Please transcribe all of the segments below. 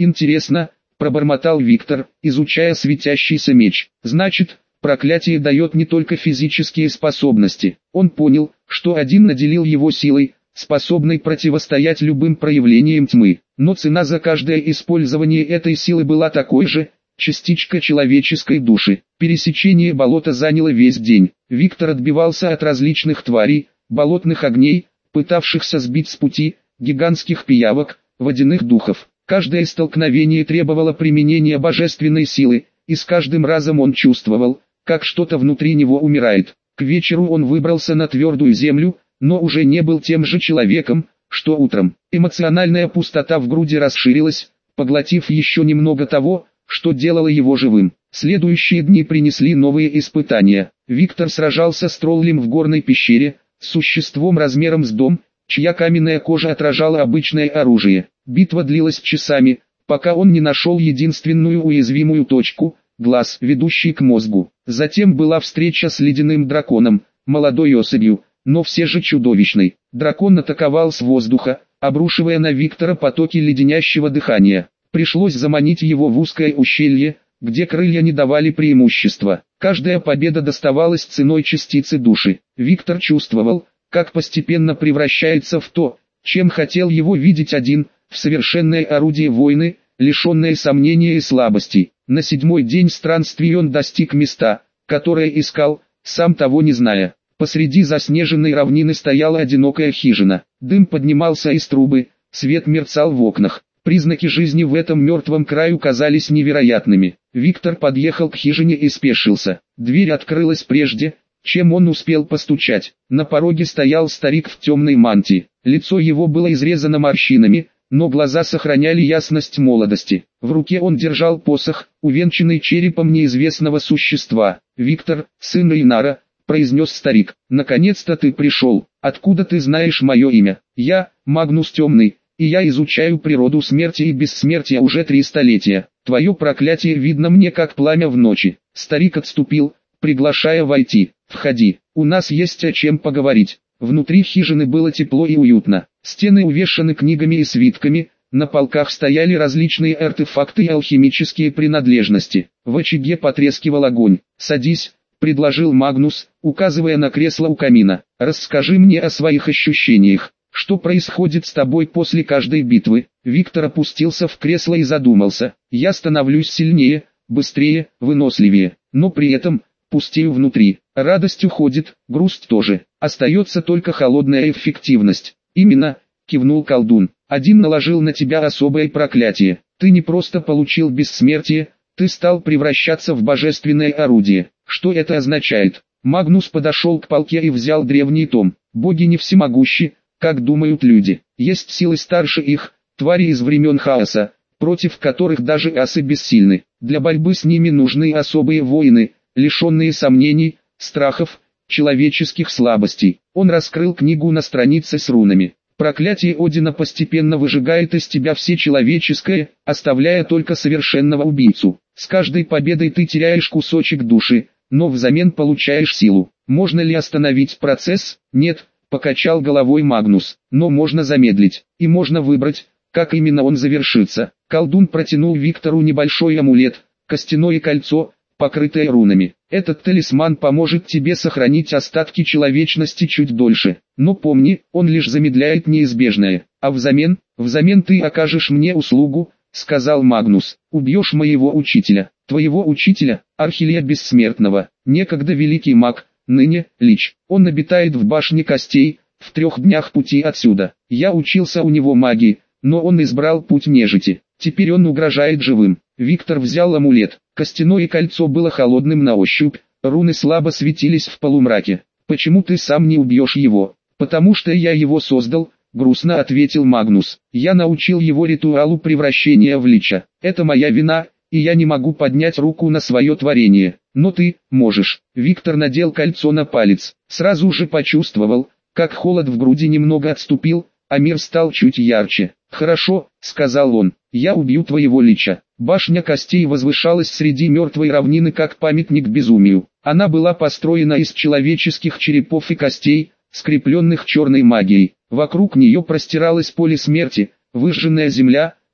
Интересно, пробормотал Виктор, изучая светящийся меч. Значит, проклятие дает не только физические способности. Он понял, что один наделил его силой, способной противостоять любым проявлениям тьмы. Но цена за каждое использование этой силы была такой же, частичка человеческой души. Пересечение болота заняло весь день. Виктор отбивался от различных тварей, болотных огней, пытавшихся сбить с пути, гигантских пиявок, водяных духов. Каждое столкновение требовало применения божественной силы, и с каждым разом он чувствовал, как что-то внутри него умирает. К вечеру он выбрался на твердую землю, но уже не был тем же человеком, что утром. Эмоциональная пустота в груди расширилась, поглотив еще немного того, что делало его живым. Следующие дни принесли новые испытания. Виктор сражался с троллем в горной пещере, с существом размером с дом, чья каменная кожа отражала обычное оружие. Битва длилась часами, пока он не нашел единственную уязвимую точку – глаз, ведущий к мозгу. Затем была встреча с ледяным драконом, молодой особью, но все же чудовищной. Дракон атаковал с воздуха, обрушивая на Виктора потоки леденящего дыхания. Пришлось заманить его в узкое ущелье, где крылья не давали преимущества. Каждая победа доставалась ценой частицы души. Виктор чувствовал, как постепенно превращается в то, чем хотел его видеть один, в совершенное орудие войны, лишенное сомнения и слабостей. На 7-й день странствий он достиг места, которое искал, сам того не зная. Посреди заснеженной равнины стояла одинокая хижина. Дым поднимался из трубы, свет мерцал в окнах. Признаки жизни в этом мертвом краю казались невероятными. Виктор подъехал к хижине и спешился. Дверь открылась прежде, чем он успел постучать. На пороге стоял старик в темной мантии. Лицо его было изрезано морщинами, но глаза сохраняли ясность молодости. В руке он держал посох, увенчанный черепом неизвестного существа. «Виктор, сын Инара», — произнес старик, — «наконец-то ты пришел. Откуда ты знаешь мое имя?» «Я, Магнус Темный, и я изучаю природу смерти и бессмертия уже 3 столетия. Твое проклятие видно мне как пламя в ночи». Старик отступил, приглашая войти. «Входи, у нас есть о чем поговорить». Внутри хижины было тепло и уютно. Стены увешаны книгами и свитками, на полках стояли различные артефакты и алхимические принадлежности. В очаге потрескивал огонь. «Садись», — предложил Магнус, указывая на кресло у камина. «Расскажи мне о своих ощущениях. Что происходит с тобой после каждой битвы?» Виктор опустился в кресло и задумался. «Я становлюсь сильнее, быстрее, выносливее, но при этом пустею внутри. Радость уходит, грусть тоже. Остается только холодная эффективность». «Именно», — кивнул колдун. «Один наложил на тебя особое проклятие. Ты не просто получил бессмертие, ты стал превращаться в божественное орудие». «Что это означает?» Магнус подошел к полке и взял древний том. «Боги не всемогущи, как думают люди. Есть силы старше их, твари из времен хаоса, против которых даже асы бессильны. Для борьбы с ними нужны особые воины, лишенные сомнений, страхов, человеческих слабостей». Он раскрыл книгу на странице с рунами. «Проклятие Одина постепенно выжигает из тебя все человеческое, оставляя только совершенного убийцу. С каждой победой ты теряешь кусочек души, но взамен получаешь силу. Можно ли остановить процесс? Нет», — покачал головой Магнус, — «но можно замедлить, и можно выбрать, как именно он завершится». Колдун протянул Виктору небольшой амулет, костяное кольцо, покрытое рунами. «Этот талисман поможет тебе сохранить остатки человечности чуть дольше. Но помни, он лишь замедляет неизбежное. А взамен ты окажешь мне услугу», — сказал Магнус. «Убьешь моего учителя». «Твоего учителя, Архилия Бессмертного, некогда великий маг, ныне лич. Он обитает в башне костей, в 3 днях пути отсюда. Я учился у него магии, но он избрал путь нежити. Теперь он угрожает живым». Виктор взял амулет. Костяное кольцо было холодным на ощупь, руны слабо светились в полумраке. «Почему ты сам не убьешь его?» «Потому что я его создал», — грустно ответил Магнус. «Я научил его ритуалу превращения в лича. Это моя вина, и я не могу поднять руку на свое творение. Но ты можешь». Виктор надел кольцо на палец. Сразу же почувствовал, как холод в груди немного отступил, а мир стал чуть ярче. «Хорошо», — сказал он, — «я убью твоего лича». Башня костей возвышалась среди мертвой равнины как памятник безумию. Она была построена из человеческих черепов и костей, скрепленных черной магией. Вокруг нее простиралось поле смерти, выжженная земля,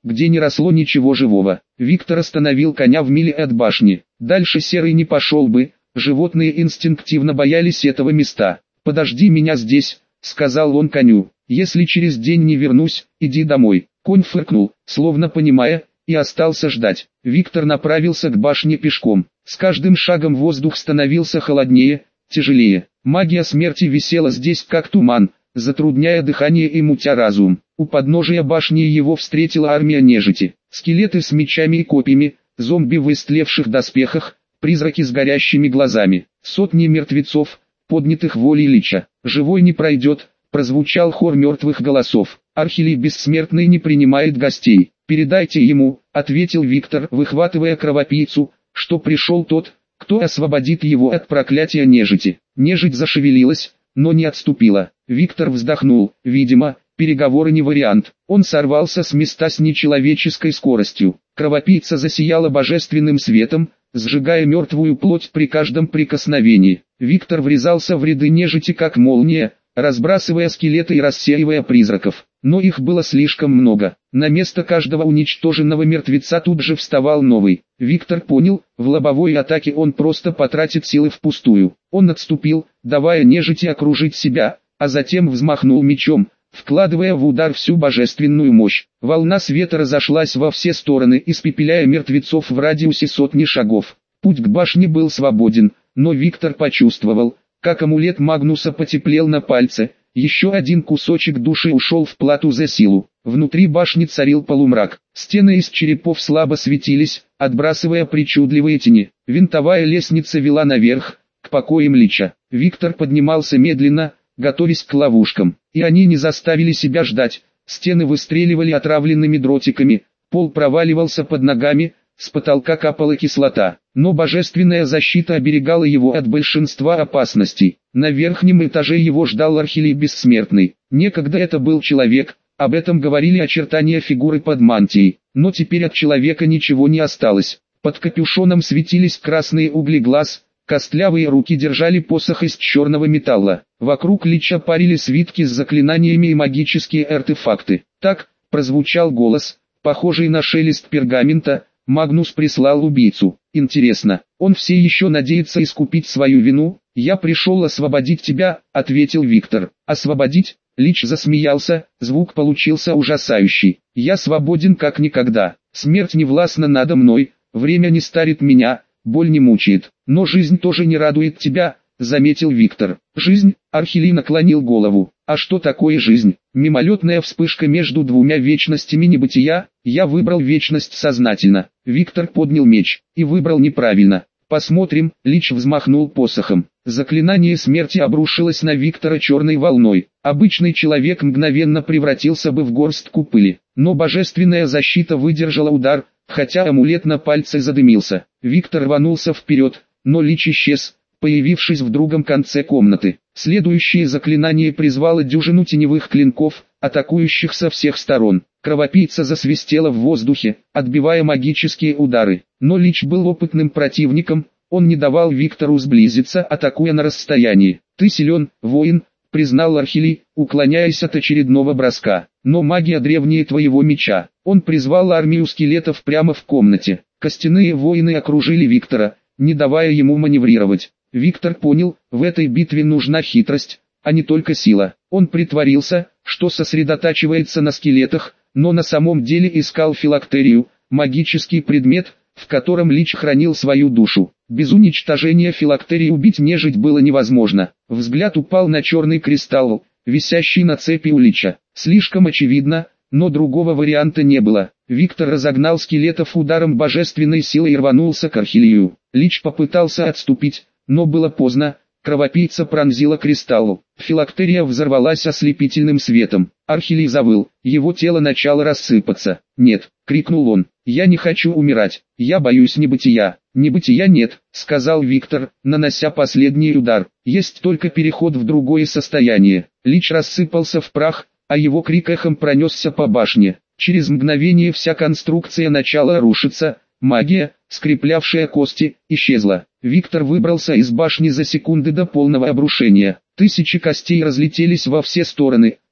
где не росло ничего живого. Виктор остановил коня в миле от башни. Дальше Серый не пошел бы, животные инстинктивно боялись этого места. «Подожди меня здесь», — сказал он коню. «Если через день не вернусь, иди домой». Конь фыркнул, словно понимая, и остался ждать. Виктор направился к башне пешком. С каждым шагом воздух становился холоднее, тяжелее. Магия смерти висела здесь как туман, затрудняя дыхание и мутя разум. У подножия башни его встретила армия нежити. Скелеты с мечами и копьями, зомби в истлевших доспехах, призраки с горящими глазами. Сотни мертвецов, поднятых волей лича. «Живой не пройдет», — прозвучал хор мертвых голосов. «Архилий Бессмертный не принимает гостей. Передайте ему», — ответил Виктор, выхватывая кровопийцу, «что пришел тот, кто освободит его от проклятия нежити». Нежить зашевелилась, но не отступила. Виктор вздохнул. Видимо, переговоры не вариант. Он сорвался с места с нечеловеческой скоростью. Кровопийца засияла божественным светом, сжигая мертвую плоть при каждом прикосновении. Виктор врезался в ряды нежити как молния, разбрасывая скелеты и рассеивая призраков. Но их было слишком много. На место каждого уничтоженного мертвеца тут же вставал новый. Виктор понял, в лобовой атаке он просто потратит силы впустую. Он отступил, давая нежити окружить себя, а затем взмахнул мечом, вкладывая в удар всю божественную мощь. Волна света разошлась во все стороны, испепеляя мертвецов в радиусе сотни шагов. Путь к башне был свободен, но Виктор почувствовал, как амулет Магнуса потеплел на пальце. Еще один кусочек души ушел в плату за силу. Внутри башни царил полумрак. Стены из черепов слабо светились, отбрасывая причудливые тени. Винтовая лестница вела наверх, к покоям лича. Виктор поднимался медленно, готовясь к ловушкам. И они не заставили себя ждать. Стены выстреливали отравленными дротиками, пол проваливался под ногами, с потолка капала кислота. Но божественная защита оберегала его от большинства опасностей. На верхнем этаже его ждал Архилий Бессмертный. Некогда это был человек, об этом говорили очертания фигуры под мантией. Но теперь от человека ничего не осталось. Под капюшоном светились красные угли глаз, костлявые руки держали посох из черного металла. Вокруг лича парили свитки с заклинаниями и магические артефакты. Так, прозвучал голос, похожий на шелест пергамента. Магнус прислал убийцу. Интересно, он все еще надеется искупить свою вину? «Я пришел освободить тебя», — ответил Виктор. «Освободить?» Лич засмеялся, звук получился ужасающий. «Я свободен как никогда. Смерть не властна надо мной, время не старит меня, боль не мучает. Но жизнь тоже не радует тебя», — заметил Виктор. «Жизнь?» — Архилий наклонил голову. «А что такое жизнь? Мимолетная вспышка между двумя вечностями небытия? Я выбрал вечность сознательно». Виктор поднял меч и выбрал неправильно. «Посмотрим», — Лич взмахнул посохом. Заклинание смерти обрушилось на Виктора черной волной. Обычный человек мгновенно превратился бы в горстку пыли. Но божественная защита выдержала удар, хотя амулет на пальце задымился. Виктор рванулся вперед, но Лич исчез, появившись в другом конце комнаты. Следующее заклинание призвало дюжину теневых клинков, атакующих со всех сторон. Кровопийца засвистела в воздухе, отбивая магические удары. Но Лич был опытным противником, он не давал Виктору сблизиться, атакуя на расстоянии. «Ты силен, воин», — признал Архилий, уклоняясь от очередного броска. «Но магия древнее твоего меча». Он призвал армию скелетов прямо в комнате. Костяные воины окружили Виктора, не давая ему маневрировать. Виктор понял, в этой битве нужна хитрость, а не только сила. Он притворился, что сосредотачивается на скелетах, но на самом деле искал филактерию, магический предмет, в котором Лич хранил свою душу. Без уничтожения филактерии убить нежить было невозможно. Взгляд упал на черный кристалл, висящий на цепи у Лича. Слишком очевидно, но другого варианта не было. Виктор разогнал скелетов ударом божественной силы и рванулся к Архилию. Лич попытался отступить, но было поздно. Кровопийца пронзила кристалл. Филактерия взорвалась ослепительным светом. Архилий завыл, его тело начало рассыпаться. «Нет!» — крикнул он. «Я не хочу умирать, я боюсь небытия». «Небытия нет», — сказал Виктор, нанося последний удар. «Есть только переход в другое состояние». Лич рассыпался в прах, а его крик эхом пронесся по башне. Через мгновение вся конструкция начала рушиться. Магия, скреплявшая кости, исчезла. Виктор выбрался из башни за секунды до полного обрушения. Тысячи костей разлетелись во все стороны,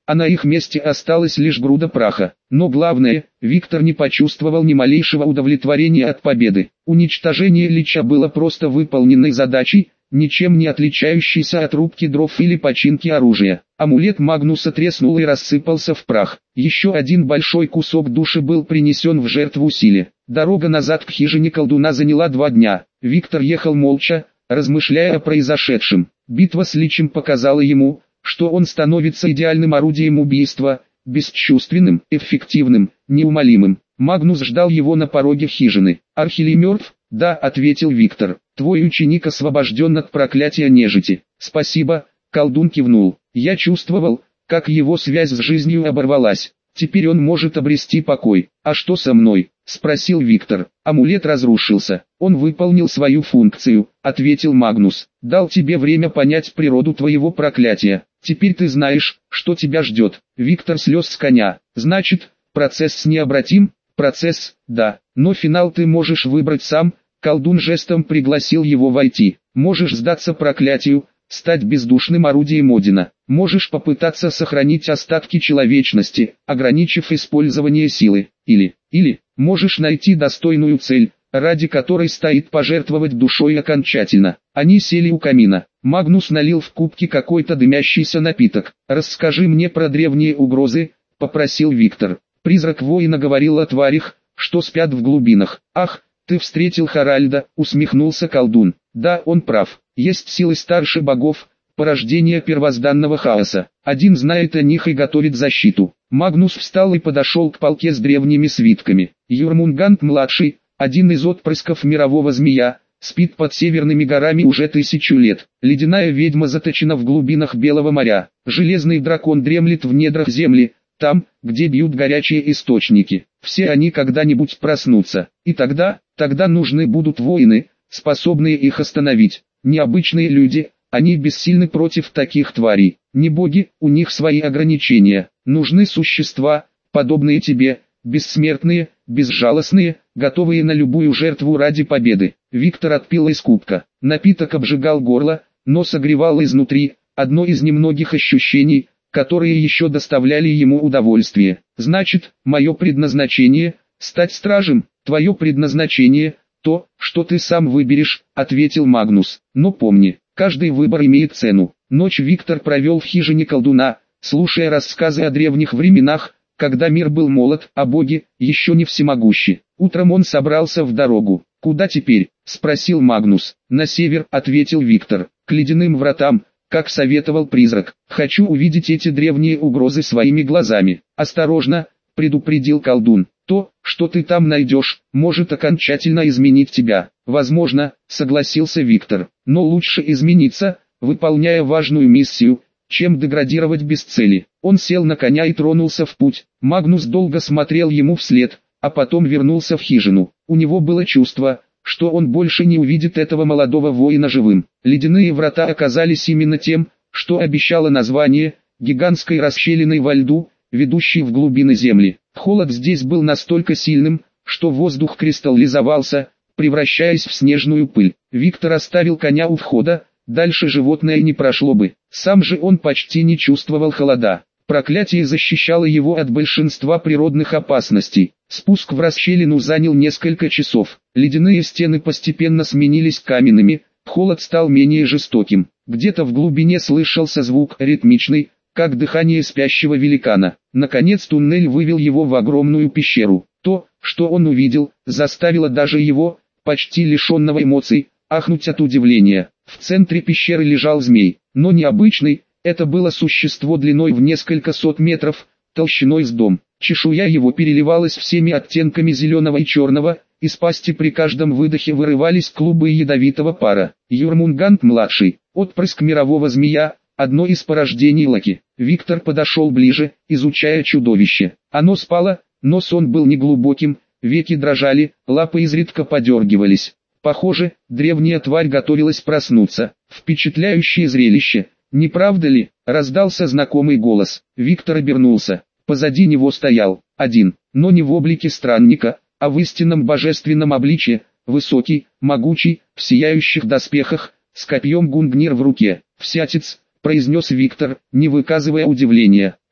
а на их месте осталась лишь груда праха. Но главное, Виктор не почувствовал ни малейшего удовлетворения от победы. Уничтожение Лича было просто выполненной задачей, ничем не отличающейся от рубки дров или починки оружия. Амулет Магнуса треснул и рассыпался в прах. Еще один большой кусок души был принесен в жертву силе. Дорога назад к хижине колдуна заняла 2 дня. Виктор ехал молча, размышляя о произошедшем. Битва с Личем показала ему, что он становится идеальным орудием убийства, бесчувственным, эффективным, неумолимым. Магнус ждал его на пороге хижины. «Архилий мертв?» «Да», — ответил Виктор. «Твой ученик освобожден от проклятия нежити». «Спасибо», — колдун кивнул. «Я чувствовал, как его связь с жизнью оборвалась. Теперь он может обрести покой». «А что со мной?» — спросил Виктор. «Амулет разрушился. Он выполнил свою функцию», — ответил Магнус. «Дал тебе время понять природу твоего проклятия. Теперь ты знаешь, что тебя ждет». Виктор слез с коня. «Значит, процесс необратим?» «Процесс, да, но финал ты можешь выбрать сам». Колдун жестом пригласил его войти. «Можешь сдаться проклятию, стать бездушным орудием Одина. Можешь попытаться сохранить остатки человечности, ограничив использование силы. Или можешь найти достойную цель, ради которой стоит пожертвовать душой окончательно». Они сели у камина. Магнус налил в кубки какой-то дымящийся напиток. «Расскажи мне про древние угрозы», — попросил Виктор. Призрак воина говорил о тварях, что спят в глубинах. «Ах, ты встретил Харальда», — усмехнулся колдун. «Да, он прав. Есть силы старше богов, порождение первозданного хаоса. Один знает о них и готовит защиту». Магнус встал и подошел к полке с древними свитками. Юрмунгант-младший, один из отпрысков мирового змея, спит под северными горами уже 1000 лет. Ледяная ведьма заточена в глубинах Белого моря. Железный дракон дремлет в недрах земли, там, где бьют горячие источники. Все они когда-нибудь проснутся. И тогда нужны будут воины, способные их остановить. Необычные люди, они бессильны против таких тварей. Не боги, у них свои ограничения. Нужны существа, подобные тебе, бессмертные, безжалостные, готовые на любую жертву ради победы. Виктор отпил из кубка. Напиток обжигал горло, но согревал изнутри. Одно из немногих ощущений, которые еще доставляли ему удовольствие. «Значит, мое предназначение – стать стражем, твое предназначение – то, что ты сам выберешь», – ответил Магнус. «Но помни, каждый выбор имеет цену». Ночь Виктор провел в хижине колдуна, слушая рассказы о древних временах, когда мир был молод, а боги еще не всемогущи. Утром он собрался в дорогу. «Куда теперь?» – спросил Магнус. «На север», – ответил Виктор, – «к ледяным вратам». Как советовал призрак, хочу увидеть эти древние угрозы своими глазами. «Осторожно», — предупредил колдун, — «то, что ты там найдешь, может окончательно изменить тебя». «Возможно», — согласился Виктор, — «но лучше измениться, выполняя важную миссию, чем деградировать без цели». Он сел на коня и тронулся в путь. Магнус долго смотрел ему вслед, а потом вернулся в хижину. У него было чувство, что он больше не увидит этого молодого воина живым. Ледяные врата оказались именно тем, что обещало название, гигантской расщелиной во льду, ведущей в глубины земли. Холод здесь был настолько сильным, что воздух кристаллизовался, превращаясь в снежную пыль. Виктор оставил коня у входа, дальше животное не прошло бы. Сам же он почти не чувствовал холода. Проклятие защищало его от большинства природных опасностей. Спуск в расщелину занял несколько часов. Ледяные стены постепенно сменились каменными, холод стал менее жестоким. Где-то в глубине слышался звук ритмичный, как дыхание спящего великана. Наконец туннель вывел его в огромную пещеру. То, что он увидел, заставило даже его, почти лишенного эмоций, ахнуть от удивления. В центре пещеры лежал змей, но необычный. Это было существо длиной в несколько сот метров, толщиной с дом. Чешуя его переливалась всеми оттенками зеленого и черного, из пасти при каждом выдохе вырывались клубы ядовитого пара. Юрмунгант-младший, отпрыск мирового змея, одно из порождений Локи. Виктор подошел ближе, изучая чудовище. Оно спало, но сон был неглубоким, веки дрожали, лапы изредка подергивались. Похоже, древняя тварь готовилась проснуться. Впечатляющее зрелище. «Не правда ли?» — раздался знакомый голос. Виктор обернулся. Позади него стоял один, но не в облике странника, а в истинном божественном обличье, высокий, могучий, в сияющих доспехах, с копьем Гунгнир в руке. «Всятец», — произнес Виктор, не выказывая удивления.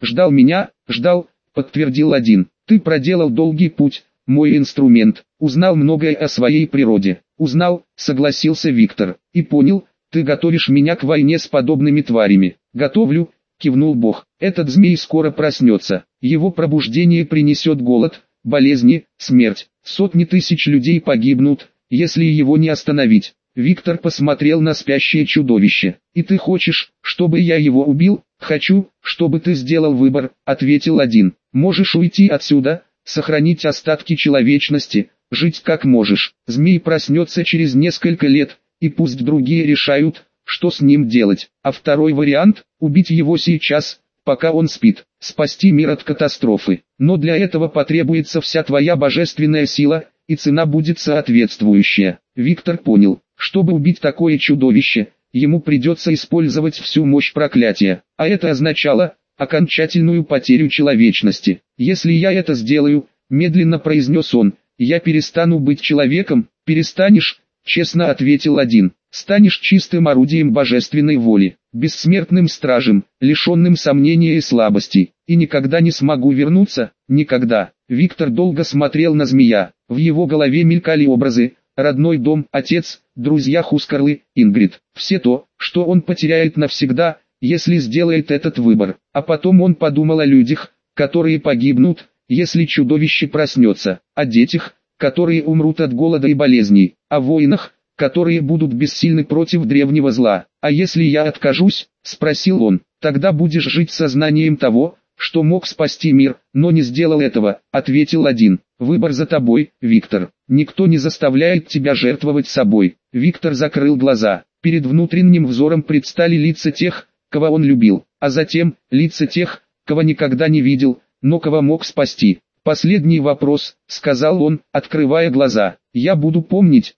Ждал меня, ждал, подтвердил один. Ты проделал долгий путь, мой инструмент. Узнал многое о своей природе. Узнал, согласился Виктор. И понял, ты готовишь меня к войне с подобными тварями. Готовлю, кивнул Бог. Этот змей скоро проснется. Его пробуждение принесет голод, болезни, смерть. Сотни тысяч людей погибнут, если его не остановить. Виктор посмотрел на спящее чудовище. «И ты хочешь, чтобы я его убил?» «Хочу, чтобы ты сделал выбор», — ответил один. «Можешь уйти отсюда, сохранить остатки человечности, жить как можешь. Змей проснется через несколько лет, и пусть другие решают, что с ним делать. А второй вариант — убить его сейчас, пока он спит, спасти мир от катастрофы. Но для этого потребуется вся твоя божественная сила, и цена будет соответствующая». Виктор понял, чтобы убить такое чудовище, ему придется использовать всю мощь проклятия, а это означало окончательную потерю человечности. «Если я это сделаю», — медленно произнес он, — «я перестану быть человеком». «Перестанешь?» — честно ответил один. «Станешь чистым орудием божественной воли, бессмертным стражем, лишенным сомнения и слабостей, и никогда не смогу вернуться, никогда». Виктор долго смотрел на змея, в его голове мелькали образы: родной дом, отец, друзья Хускарлы, Ингрид. Все то, что он потеряет навсегда, если сделает этот выбор. А потом он подумал о людях, которые погибнут, если чудовище проснется, о детях, которые умрут от голода и болезней, о воинах, которые будут бессильны против древнего зла. «А если я откажусь?» — спросил он. «Тогда будешь жить сознанием того, что мог спасти мир, но не сделал этого», — ответил один. «Выбор за тобой, Виктор. Никто не заставляет тебя жертвовать собой». Виктор закрыл глаза. Перед внутренним взором предстали лица тех, кого он любил, а затем лица тех, кого никогда не видел, но кого мог спасти. «Последний вопрос», — сказал он, открывая глаза. «Я буду помнить,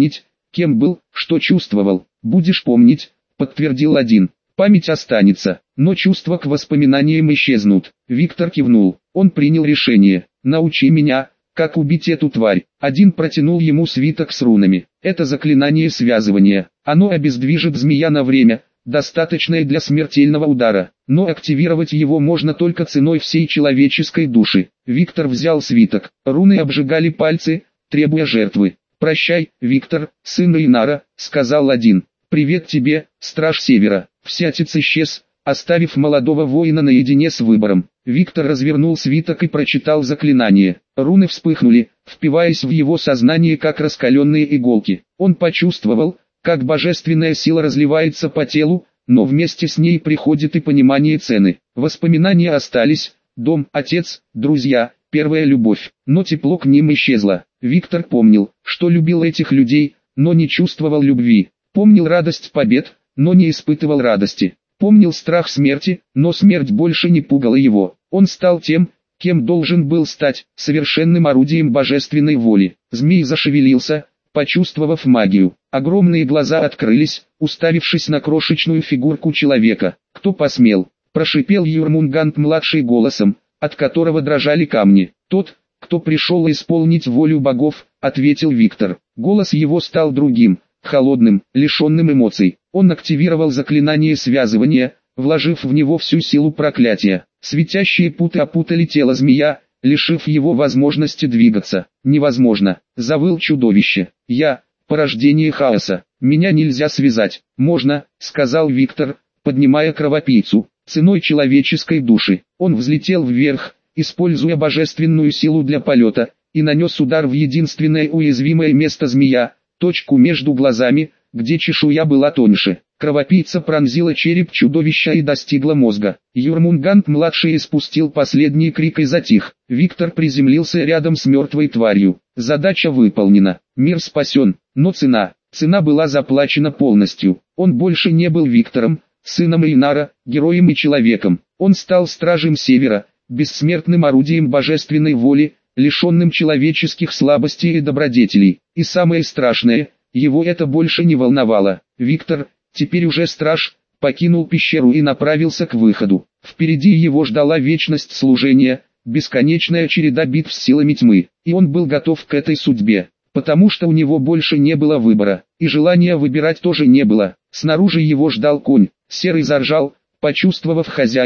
кем был, что чувствовал». «Будешь помнить», — подтвердил один. «Память останется, но чувства к воспоминаниям исчезнут». Виктор кивнул. Он принял решение. «Научи меня, как убить эту тварь». Один протянул ему свиток с рунами. «Это заклинание связывания. Оно обездвижит змея на время, достаточное для смертельного удара, но активировать его можно только ценой всей человеческой души». Виктор взял свиток. Руны обжигали пальцы, требуя жертвы. «Прощай, Виктор, сын Инара», — сказал один. «Привет тебе, страж Севера». Всятец исчез, оставив молодого воина наедине с выбором. Виктор развернул свиток и прочитал заклинание. Руны вспыхнули, впиваясь в его сознание как раскаленные иголки. Он почувствовал, как божественная сила разливается по телу, но вместе с ней приходит и понимание цены. Воспоминания остались: дом, отец, друзья, первая любовь, но тепло к ним исчезло. Виктор помнил, что любил этих людей, но не чувствовал любви. Помнил радость побед, но не испытывал радости. Помнил страх смерти, но смерть больше не пугала его. Он стал тем, кем должен был стать, совершенным орудием божественной воли. Змей зашевелился, почувствовав магию. Огромные глаза открылись, уставившись на крошечную фигурку человека. «Кто посмел?» – прошипел Юрмунгант-младший голосом, от которого дрожали камни. «Тот, кто пришел исполнить волю богов», – ответил Виктор. Голос его стал другим, холодным, лишенным эмоций. Он активировал заклинание связывания, вложив в него всю силу проклятия. Светящие путы опутали тело змея, лишив его возможности двигаться. «Невозможно!» — завыл чудовище. «Я — порождение хаоса. Меня нельзя связать». «Можно», — сказал Виктор, поднимая кровопийцу, ценой человеческой души. Он взлетел вверх, используя божественную силу для полета, и нанес удар в единственное уязвимое место змея, точку между глазами, где чешуя была тоньше. Кровопийца пронзила череп чудовища и достигла мозга. Юрмунгант-младший испустил последний крик и затих. Виктор приземлился рядом с мертвой тварью. Задача выполнена. Мир спасен, но цена была заплачена полностью. Он больше не был Виктором, сыном Инара, героем и человеком. Он стал стражем Севера, бессмертным орудием божественной воли, лишенным человеческих слабостей и добродетелей. И самое страшное, его это больше не волновало. Виктор, теперь уже страж, покинул пещеру и направился к выходу. Впереди его ждала вечность служения, бесконечная череда битв с силами тьмы. И он был готов к этой судьбе, потому что у него больше не было выбора, и желания выбирать тоже не было. Снаружи его ждал конь. Серый заржал, почувствовав хозяина,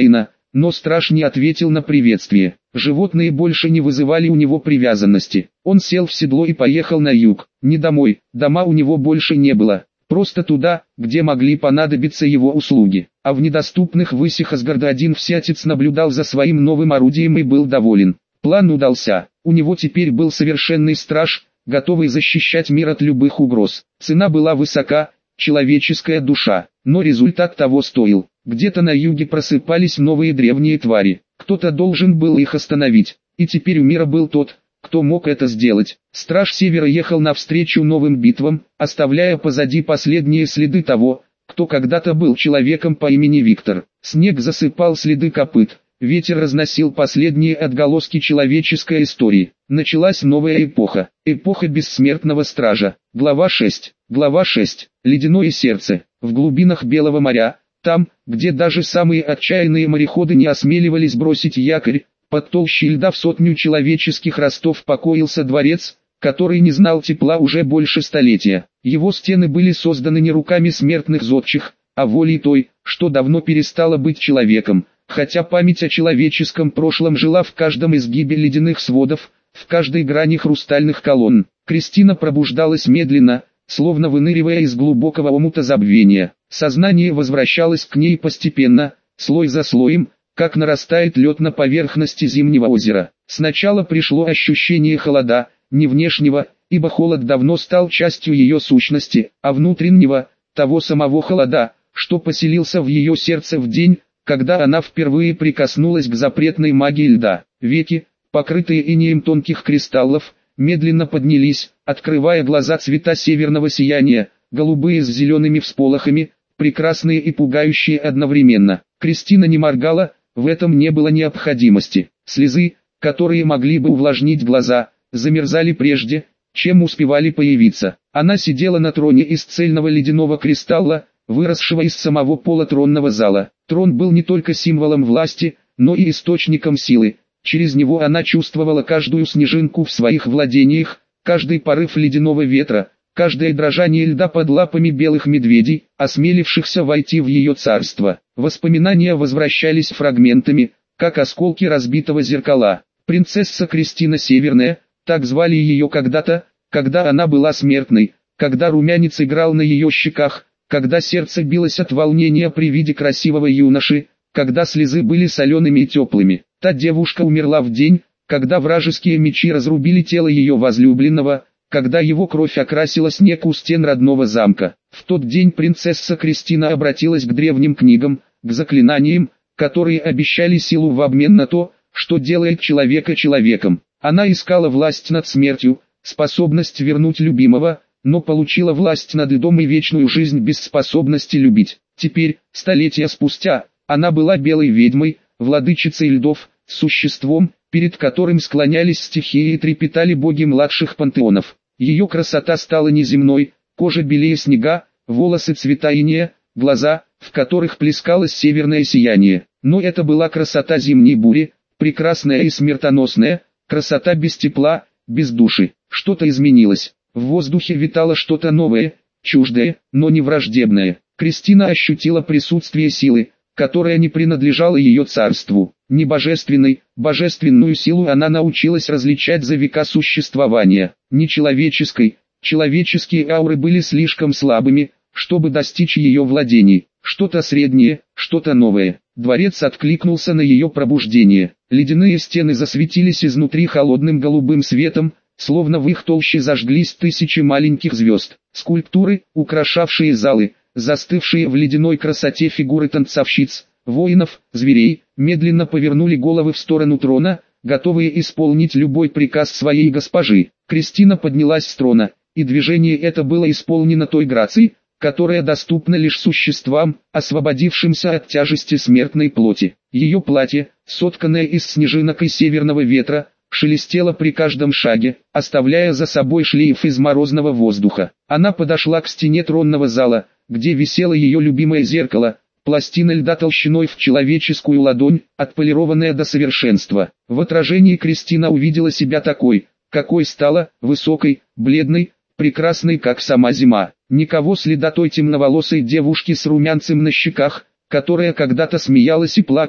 но страж не ответил на приветствие. Животные больше не вызывали у него привязанности. Он сел в седло и поехал на юг. Не домой, дома у него больше не было. Просто туда, где могли понадобиться его услуги. А в недоступных высях Асгарда один всятец наблюдал за своим новым орудием и был доволен. План удался. У него теперь был совершенный страж, готовый защищать мир от любых угроз. Цена была высока, человеческая душа, но результат того стоил. Где-то на юге просыпались новые древние твари. Кто-то должен был их остановить. И теперь у мира был тот, кто мог это сделать. Страж Севера ехал навстречу новым битвам, оставляя позади последние следы того, кто когда-то был человеком по имени Виктор. Снег засыпал следы копыт, ветер разносил последние отголоски человеческой истории. Началась новая эпоха, эпоха бессмертного стража. Глава 6. Глава 6. Ледяное сердце. В глубинах Белого моря, там, где даже самые отчаянные мореходы не осмеливались бросить якорь, под толщей льда в 100 человеческих ростов покоился дворец, который не знал тепла уже больше столетия. Его стены были созданы не руками смертных зодчих, а волей той, что давно перестала быть человеком, хотя память о человеческом прошлом жила в каждом изгибе ледяных сводов, в каждой грани хрустальных колонн. Кристина пробуждалась медленно, словно выныривая из глубокого омута забвения. Сознание возвращалось к ней постепенно, слой за слоем, как нарастает лед на поверхности зимнего озера. Сначала пришло ощущение холода, не внешнего, ибо холод давно стал частью ее сущности, а внутреннего, того самого холода, что поселился в ее сердце в день, когда она впервые прикоснулась к запретной магии льда. Веки, покрытые инеем тонких кристаллов, медленно поднялись, открывая глаза цвета северного сияния, голубые с зелеными всполохами, прекрасные и пугающие одновременно. Кристина не моргала, в этом не было необходимости. Слезы, которые могли бы увлажнить глаза, замерзали прежде, чем успевали появиться. Она сидела на троне из цельного ледяного кристалла, выросшего из самого пола тронного зала. Трон был не только символом власти, но и источником силы. Через него она чувствовала каждую снежинку в своих владениях, каждый порыв ледяного ветра, каждое дрожание льда под лапами белых медведей, осмелившихся войти в ее царство. Воспоминания возвращались фрагментами, как осколки разбитого зеркала. Принцесса Кристина Северная, так звали ее когда-то, когда она была смертной, когда румянец играл на ее щеках, когда сердце билось от волнения при виде красивого юноши, когда слезы были солеными и теплыми. Та девушка умерла в день, когда вражеские мечи разрубили тело ее возлюбленного, когда его кровь окрасила снег у стен родного замка. В тот день принцесса Кристина обратилась к древним книгам, к заклинаниям, которые обещали силу в обмен на то, что делает человека человеком. Она искала власть над смертью, способность вернуть любимого, но получила власть над льдом и вечную жизнь без способности любить. Теперь, столетия спустя, она была белой ведьмой, владычицей льдов, существом, перед которым склонялись стихии и трепетали боги младших пантеонов. Ее красота стала неземной, кожа белее снега, волосы цвета инея, глаза, в которых плескалось северное сияние. Но это была красота зимней бури, прекрасная и смертоносная, красота без тепла, без души. Что-то изменилось. В воздухе витало что-то новое, чуждое, но не враждебное. Кристина ощутила присутствие силы, которая не принадлежала ее царству. Не божественной, божественную силу она научилась различать за века существования. Не человеческой, человеческие ауры были слишком слабыми, чтобы достичь ее владений. Что-то среднее, что-то новое. Дворец откликнулся на ее пробуждение. Ледяные стены засветились изнутри холодным голубым светом, словно в их толще зажглись тысячи маленьких звезд. Скульптуры, украшавшие залы, застывшие в ледяной красоте фигуры танцовщиц, воинов, зверей, медленно повернули головы в сторону трона, готовые исполнить любой приказ своей госпожи. Кристина поднялась с трона, и движение это было исполнено той грацией, которая доступна лишь существам, освободившимся от тяжести смертной плоти. Ее платье, сотканное из снежинок и северного ветра, шелестело при каждом шаге, оставляя за собой шлейф из морозного воздуха. Она подошла к стене тронного зала, где висело ее любимое зеркало, пластина льда толщиной в человеческую ладонь, отполированная до совершенства. В отражении Кристина увидела себя такой, какой стала, высокой, бледной, прекрасной как сама зима. Никого следа той темноволосой девушки с румянцем на щеках, которая когда-то смеялась и плакала,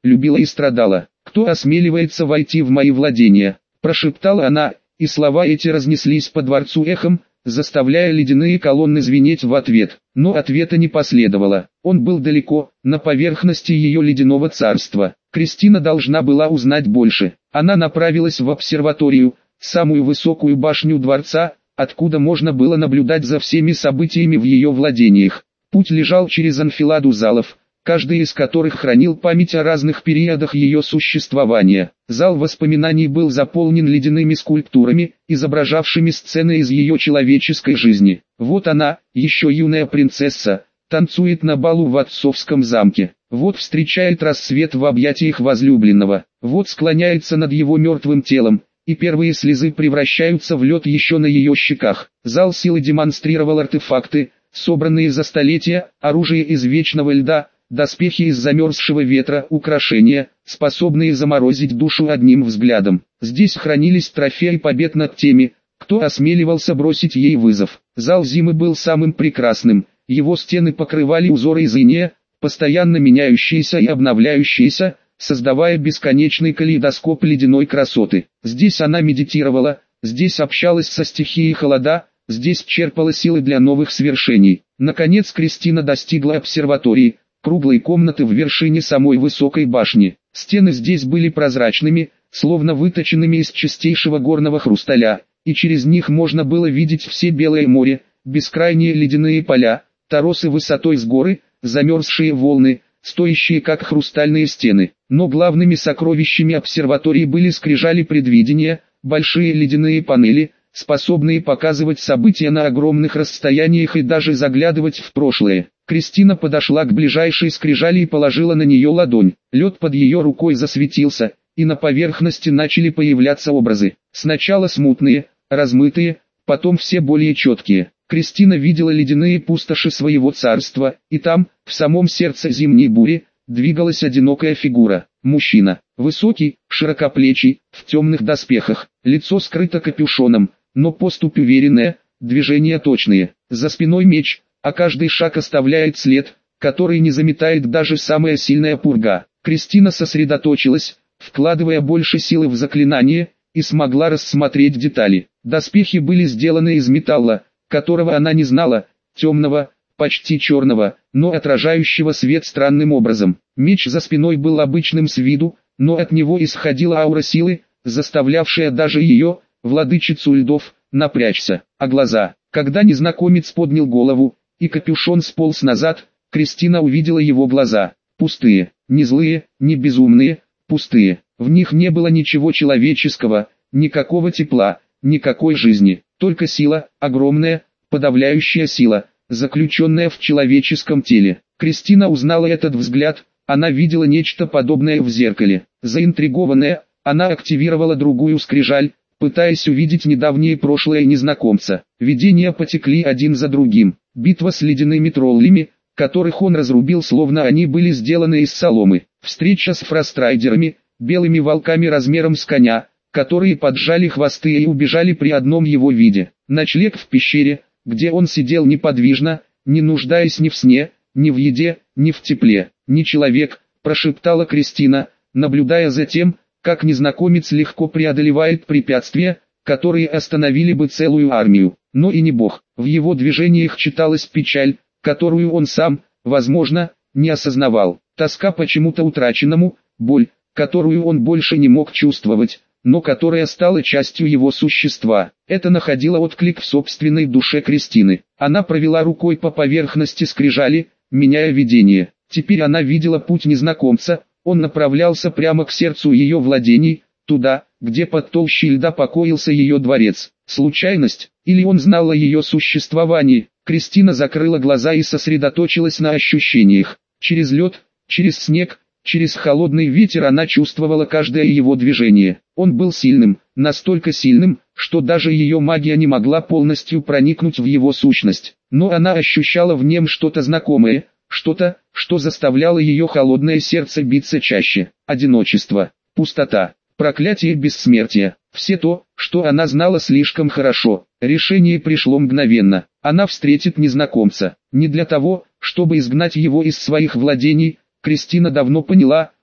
любила и страдала. «Кто осмеливается войти в мои владения?» – прошептала она, и слова эти разнеслись по дворцу эхом, заставляя ледяные колонны звенеть в ответ. Но ответа не последовало. Он был далеко, на поверхности ее ледяного царства. Кристина должна была узнать больше. Она направилась в обсерваторию, самую высокую башню дворца, откуда можно было наблюдать за всеми событиями в ее владениях. Путь лежал через анфиладу залов, каждый из которых хранил память о разных периодах ее существования. Зал воспоминаний был заполнен ледяными скульптурами, изображавшими сцены из ее человеческой жизни. Вот она, еще юная принцесса, танцует на балу в отцовском замке. Вот встречает рассвет в объятиях возлюбленного. Вот склоняется над его мертвым телом, и первые слезы превращаются в лед еще на ее щеках. Зал силы демонстрировал артефакты, собранные за столетия, оружие из вечного льда, доспехи из замерзшего ветра, украшения, способные заморозить душу одним взглядом. Здесь хранились трофеи побед над теми, кто осмеливался бросить ей вызов. Зал зимы был самым прекрасным, его стены покрывали узоры из инея, постоянно меняющиеся и обновляющиеся, создавая бесконечный калейдоскоп ледяной красоты. Здесь она медитировала, здесь общалась со стихией холода, здесь черпала силы для новых свершений. Наконец Кристина достигла обсерватории, круглой комнаты в вершине самой высокой башни. Стены здесь были прозрачными, словно выточенными из чистейшего горного хрусталя, и через них можно было видеть все Белое море, бескрайние ледяные поля, торосы высотой с горы, замерзшие волны, стоящие как хрустальные стены. Но главными сокровищами обсерватории были скрижали предвидения, большие ледяные панели, способные показывать события на огромных расстояниях и даже заглядывать в прошлое. Кристина подошла к ближайшей скрижали и положила на нее ладонь. Лед под ее рукой засветился, и на поверхности начали появляться образы. Сначала смутные, размытые, потом все более четкие. Кристина видела ледяные пустоши своего царства, и там, в самом сердце зимней бури, двигалась одинокая фигура. Мужчина, высокий, широкоплечий, в темных доспехах, лицо скрыто капюшоном, но поступь уверенная, движения точные. За спиной меч, а каждый шаг оставляет след, который не заметает даже самая сильная пурга. Кристина сосредоточилась, вкладывая больше силы в заклинание, и смогла рассмотреть детали. Доспехи были сделаны из металла, которого она не знала, темного, почти черного, но отражающего свет странным образом. Меч за спиной был обычным с виду, но от него исходила аура силы, заставлявшая даже ее, владычицу льдов, напрячься. А глаза, когда незнакомец поднял голову, и капюшон сполз назад, Кристина увидела его глаза. Пустые, не злые, не безумные, пустые. В них не было ничего человеческого, никакого тепла, никакой жизни. Только сила, огромная, подавляющая сила, заключенная в человеческом теле. Кристина узнала этот взгляд, она видела нечто подобное в зеркале. Заинтригованная, она активировала другую скрижаль, пытаясь увидеть недавнее прошлое незнакомца. Видения потекли один за другим. Битва с ледяными троллями, которых он разрубил, словно они были сделаны из соломы. Встреча с фрострайдерами, белыми волками размером с коня, которые поджали хвосты и убежали при одном его виде. Ночлег в пещере, где он сидел неподвижно, не нуждаясь ни в сне, ни в еде, ни в тепле. «Не человек», – прошептала Кристина, наблюдая за тем, как незнакомец легко преодолевает препятствия, которые остановили бы целую армию. Но и не бог. В его движениях читалась печаль, которую он сам, возможно, не осознавал. Тоска по чему-то утраченному, боль, которую он больше не мог чувствовать, но которая стала частью его существа. Это находило отклик в собственной душе Кристины. Она провела рукой по поверхности скрижали, меняя видение. Теперь она видела путь незнакомца, он направлялся прямо к сердцу ее владений, туда, где под толщей льда покоился ее дворец. Случайность, или он знал о ее существовании? Кристина закрыла глаза и сосредоточилась на ощущениях. Через лед, через снег, через холодный ветер она чувствовала каждое его движение. Он был сильным, настолько сильным, что даже ее магия не могла полностью проникнуть в его сущность. Но она ощущала в нем что-то знакомое, что-то, что заставляло ее холодное сердце биться чаще. Одиночество, пустота, проклятие бессмертия. Все то, что она знала слишком хорошо. Решение пришло мгновенно. Она встретит незнакомца. Не для того, чтобы изгнать его из своих владений. Кристина давно поняла,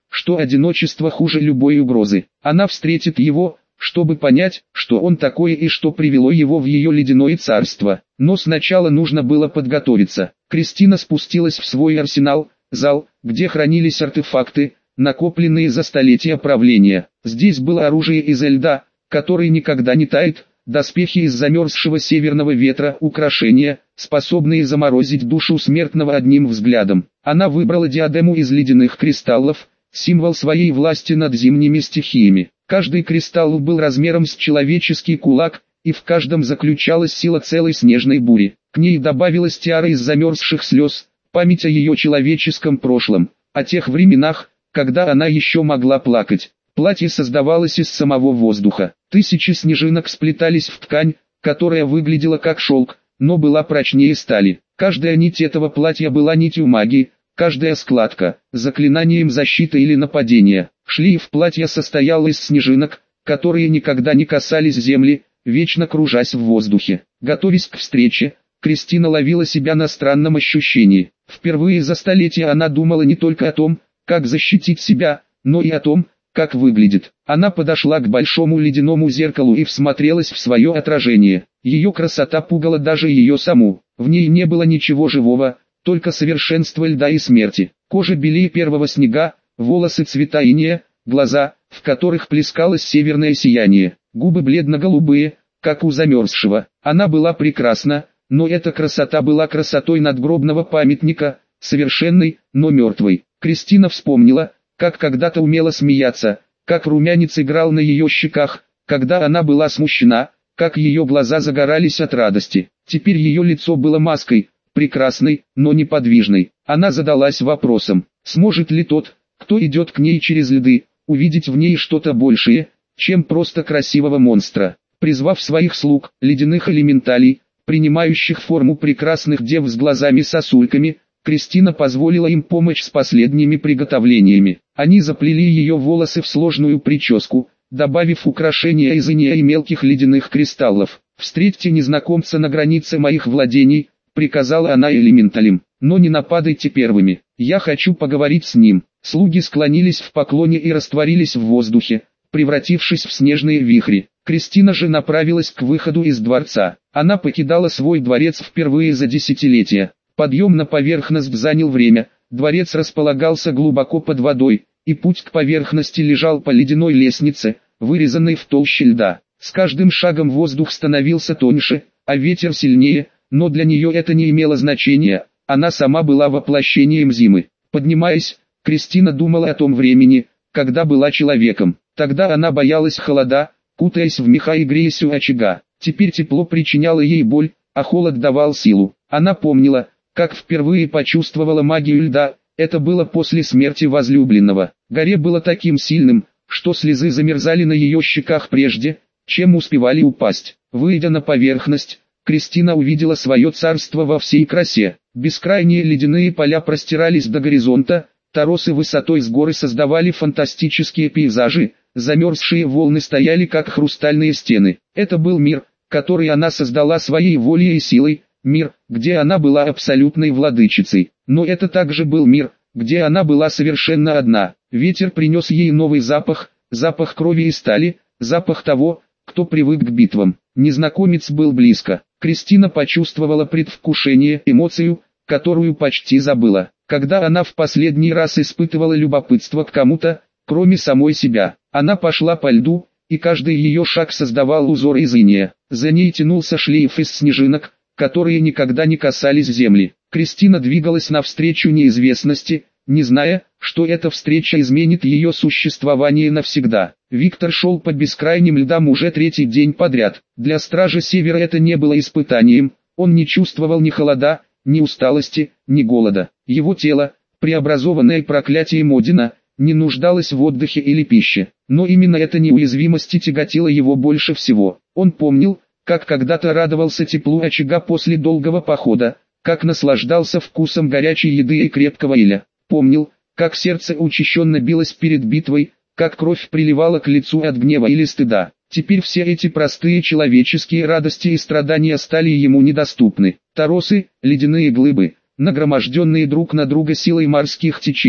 что одиночество хуже любой угрозы. Она встретит его, чтобы понять, что он такое и что привело его в ее ледяное царство. Но сначала нужно было подготовиться. Кристина спустилась в свой арсенал, зал, где хранились артефакты, накопленные за столетия правления. Здесь было оружие из льда, который никогда не тает, доспехи из замерзшего северного ветра, украшения, способные заморозить душу смертного одним взглядом. Она выбрала диадему из ледяных кристаллов, символ своей власти над зимними стихиями. Каждый кристалл был размером с человеческий кулак, и в каждом заключалась сила целой снежной бури. К ней добавилась тиара из замерзших слез, память о ее человеческом прошлом, о тех временах, когда она еще могла плакать. Платье создавалось из самого воздуха. Тысячи снежинок сплетались в ткань, которая выглядела как шелк, но была прочнее стали. Каждая нить этого платья была нитью магии, каждая складка – заклинанием защиты или нападения. Шлейф платья состоял из снежинок, которые никогда не касались земли, вечно кружась в воздухе. Готовясь к встрече, Кристина ловила себя на странном ощущении. Впервые за столетия она думала не только о том, как защитить себя, но и о том, как выглядит. Она подошла к большому ледяному зеркалу и всмотрелась в свое отражение. Ее красота пугала даже ее саму. В ней не было ничего живого, только совершенство льда и смерти. Кожа белее первого снега, волосы цвета инея, глаза, в которых плескалось северное сияние, губы бледно-голубые, как у замерзшего. Она была прекрасна, но эта красота была красотой надгробного памятника, совершенной, но мертвой. Кристина вспомнила, как когда-то умела смеяться, как румянец играл на ее щеках, когда она была смущена, как ее глаза загорались от радости. Теперь ее лицо было маской, прекрасной, но неподвижной. Она задалась вопросом, сможет ли тот, кто идет к ней через льды, увидеть в ней что-то большее, чем просто красивого монстра. Призвав своих слуг, ледяных элементалей, принимающих форму прекрасных дев с глазами-сосульками, Кристина позволила им помочь с последними приготовлениями. Они заплели ее волосы в сложную прическу, добавив украшения из инея и мелких ледяных кристаллов. «Встретьте незнакомца на границе моих владений», — приказала она элементалям, — «но не нападайте первыми, я хочу поговорить с ним». Слуги склонились в поклоне и растворились в воздухе, превратившись в снежные вихри. Кристина же направилась к выходу из дворца. Она покидала свой дворец впервые за десятилетия. Подъем на поверхность занял время, дворец располагался глубоко под водой, и путь к поверхности лежал по ледяной лестнице, вырезанной в толще льда. С каждым шагом воздух становился тоньше, а ветер сильнее, но для нее это не имело значения, она сама была воплощением зимы. Поднимаясь, Кристина думала о том времени, когда была человеком. Тогда она боялась холода, кутаясь в меха и греясь у очага. Теперь тепло причиняло ей боль, а холод давал силу. Она помнила, как впервые почувствовала магию льда, это было после смерти возлюбленного. Горе было таким сильным, что слезы замерзали на ее щеках прежде, чем успевали упасть. Выйдя на поверхность, Кристина увидела свое царство во всей красе. Бескрайние ледяные поля простирались до горизонта, торосы высотой с горы создавали фантастические пейзажи, замерзшие волны стояли как хрустальные стены. Это был мир, который она создала своей волей и силой, мир, где она была абсолютной владычицей. Но это также был мир, где она была совершенно одна. Ветер принес ей новый запах, запах крови и стали, запах того, кто привык к битвам. Незнакомец был близко. Кристина почувствовала предвкушение, эмоцию, которую почти забыла. Когда она в последний раз испытывала любопытство к кому-то, кроме самой себя, она пошла по льду, и каждый ее шаг создавал узор из инея. За ней тянулся шлейф из снежинок, которые никогда не касались земли. Кристина двигалась навстречу неизвестности, не зная, что эта встреча изменит ее существование навсегда. Виктор шел по бескрайним льдам уже третий день подряд. Для Стража Севера это не было испытанием, он не чувствовал ни холода, ни усталости, ни голода. Его тело, преобразованное проклятием Одина, не нуждалось в отдыхе или пище. Но именно эта неуязвимость и тяготила его больше всего. Он помнил, как когда-то радовался теплу очага после долгого похода, как наслаждался вкусом горячей еды и крепкого иля. Помнил, как сердце учащенно билось перед битвой, как кровь приливала к лицу от гнева или стыда. Теперь все эти простые человеческие радости и страдания стали ему недоступны. Торосы, ледяные глыбы, нагроможденные друг на друга силой морских течений,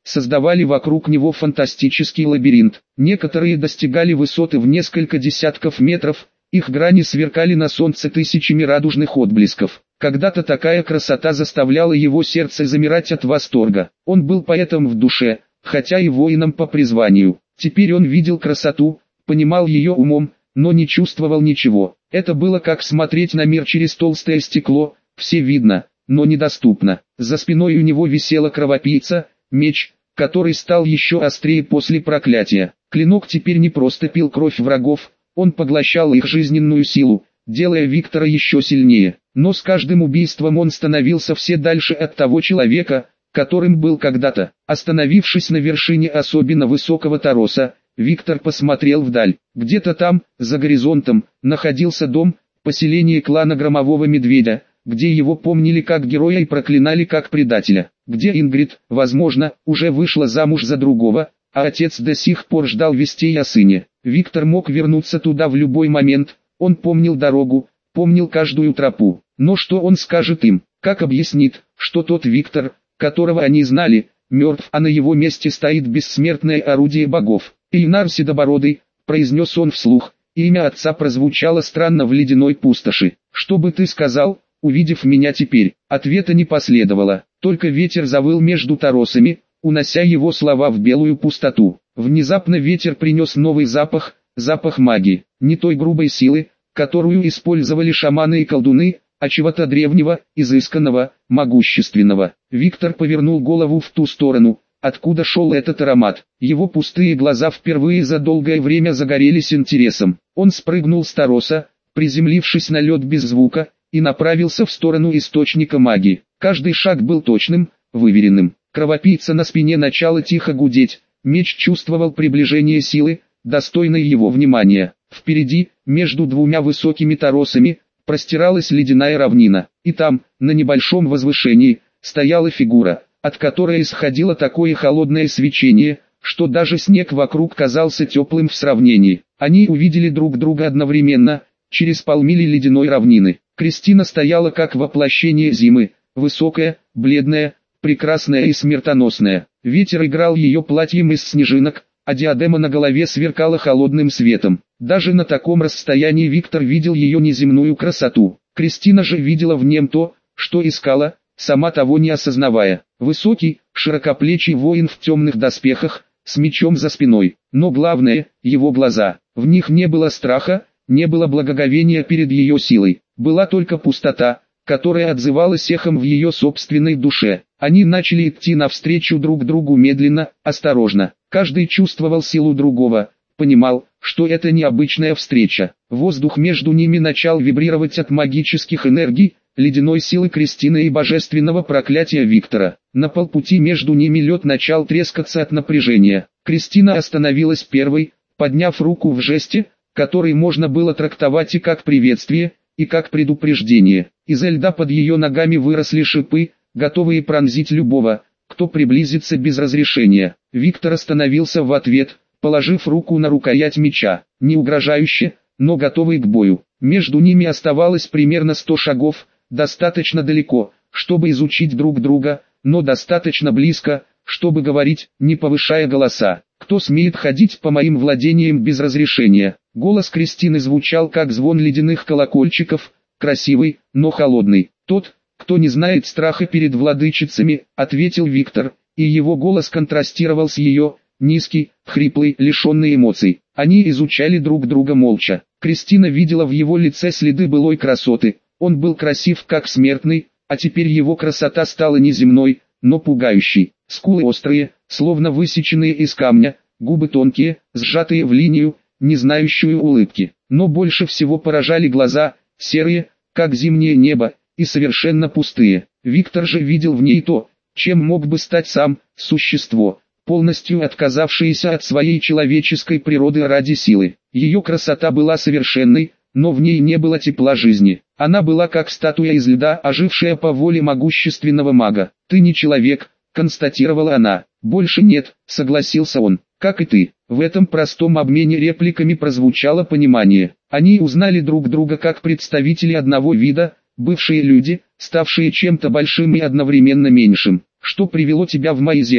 создавали вокруг него фантастический лабиринт. Некоторые достигали высоты в несколько десятков метров, их грани сверкали на солнце тысячами радужных отблесков. Когда-то такая красота заставляла его сердце замирать от восторга. Он был поэтом в душе, хотя и воином по призванию. Теперь он видел красоту, понимал ее умом, но не чувствовал ничего. Это было как смотреть на мир через толстое стекло, все видно, но недоступно. За спиной у него висела кровопийца, меч, который стал еще острее после проклятия. Клинок теперь не просто пил кровь врагов, он поглощал их жизненную силу, делая Виктора еще сильнее. Но с каждым убийством он становился все дальше от того человека, которым был когда-то. Остановившись на вершине особенно высокого тороса, Виктор посмотрел вдаль. Где-то там, за горизонтом, находился дом, поселение клана Громового Медведя, где его помнили как героя и проклинали как предателя. Где Ингрид, возможно, уже вышла замуж за другого, а отец до сих пор ждал вестей о сыне. Виктор мог вернуться туда в любой момент, он помнил дорогу, помнил каждую тропу. Но что он скажет им, как объяснит, что тот Виктор, которого они знали, мертв, а на его месте стоит бессмертное орудие богов. «Ильнар Седобородый», произнес он вслух, имя отца прозвучало странно в ледяной пустоши. «Что бы ты сказал, увидев меня теперь?» Ответа не последовало, только ветер завыл между торосами, унося его слова в белую пустоту. Внезапно ветер принес новый запах, запах магии, не той грубой силы, которую использовали шаманы и колдуны, а чего-то древнего, изысканного, могущественного. Виктор повернул голову в ту сторону, откуда шел этот аромат. Его пустые глаза впервые за долгое время загорелись интересом. Он спрыгнул с тороса, приземлившись на лед без звука, и направился в сторону источника магии. Каждый шаг был точным, выверенным. Кровопийца на спине начала тихо гудеть, меч чувствовал приближение силы, достойной его внимания. Впереди, между двумя высокими торосами, простиралась ледяная равнина, и там, на небольшом возвышении, стояла фигура, от которой исходило такое холодное свечение, что даже снег вокруг казался теплым в сравнении. Они увидели друг друга одновременно, через полмили ледяной равнины. Кристина стояла как воплощение зимы, высокая, бледная, прекрасная и смертоносная. Ветер играл ее платьем из снежинок, а диадема на голове сверкала холодным светом. Даже на таком расстоянии Виктор видел ее неземную красоту. Кристина же видела в нем то, что искала, сама того не осознавая. Высокий, широкоплечий воин в темных доспехах, с мечом за спиной. Но главное, его глаза. В них не было страха, не было благоговения перед ее силой. Была только пустота, которая отзывалась эхом в ее собственной душе. Они начали идти навстречу друг другу медленно, осторожно. Каждый чувствовал силу другого, понимал, что это необычная встреча. Воздух между ними начал вибрировать от магических энергий, ледяной силы Кристины и божественного проклятия Виктора. На полпути между ними лед начал трескаться от напряжения. Кристина остановилась первой, подняв руку в жесте, который можно было трактовать и как приветствие, и как предупреждение. Из льда под ее ногами выросли шипы, готовые пронзить любого, кто приблизится без разрешения. Виктор остановился в ответ, положив руку на рукоять меча, не угрожающе, но готовый к бою. Между ними оставалось примерно 100 шагов, достаточно далеко, чтобы изучить друг друга, но достаточно близко, чтобы говорить, не повышая голоса. «Кто смеет ходить по моим владениям без разрешения?» Голос Кристины звучал как звон ледяных колокольчиков, красивый, но холодный. «Тот, кто не знает страха перед владычицами», — ответил Виктор, и его голос контрастировал с ее, низкий, хриплый, лишенный эмоций. Они изучали друг друга молча. Кристина видела в его лице следы былой красоты. Он был красив как смертный, а теперь его красота стала неземной, но пугающей. Скулы острые, словно высеченные из камня, губы тонкие, сжатые в линию, не знающую улыбки. Но больше всего поражали глаза, серые, как зимнее небо, и совершенно пустые. Виктор же видел в ней то, чем мог бы стать сам, существо, полностью отказавшееся от своей человеческой природы ради силы. Ее красота была совершенной, но в ней не было тепла жизни. Она была как статуя из льда, ожившая по воле могущественного мага. «Ты не человек», — констатировала она. «Больше нет», — согласился он, — «как и ты». В этом простом обмене репликами прозвучало понимание. Они узнали друг друга как представители одного вида, бывшие люди, ставшие чем-то большим и одновременно меньшим. «Что привело тебя в мои земли?»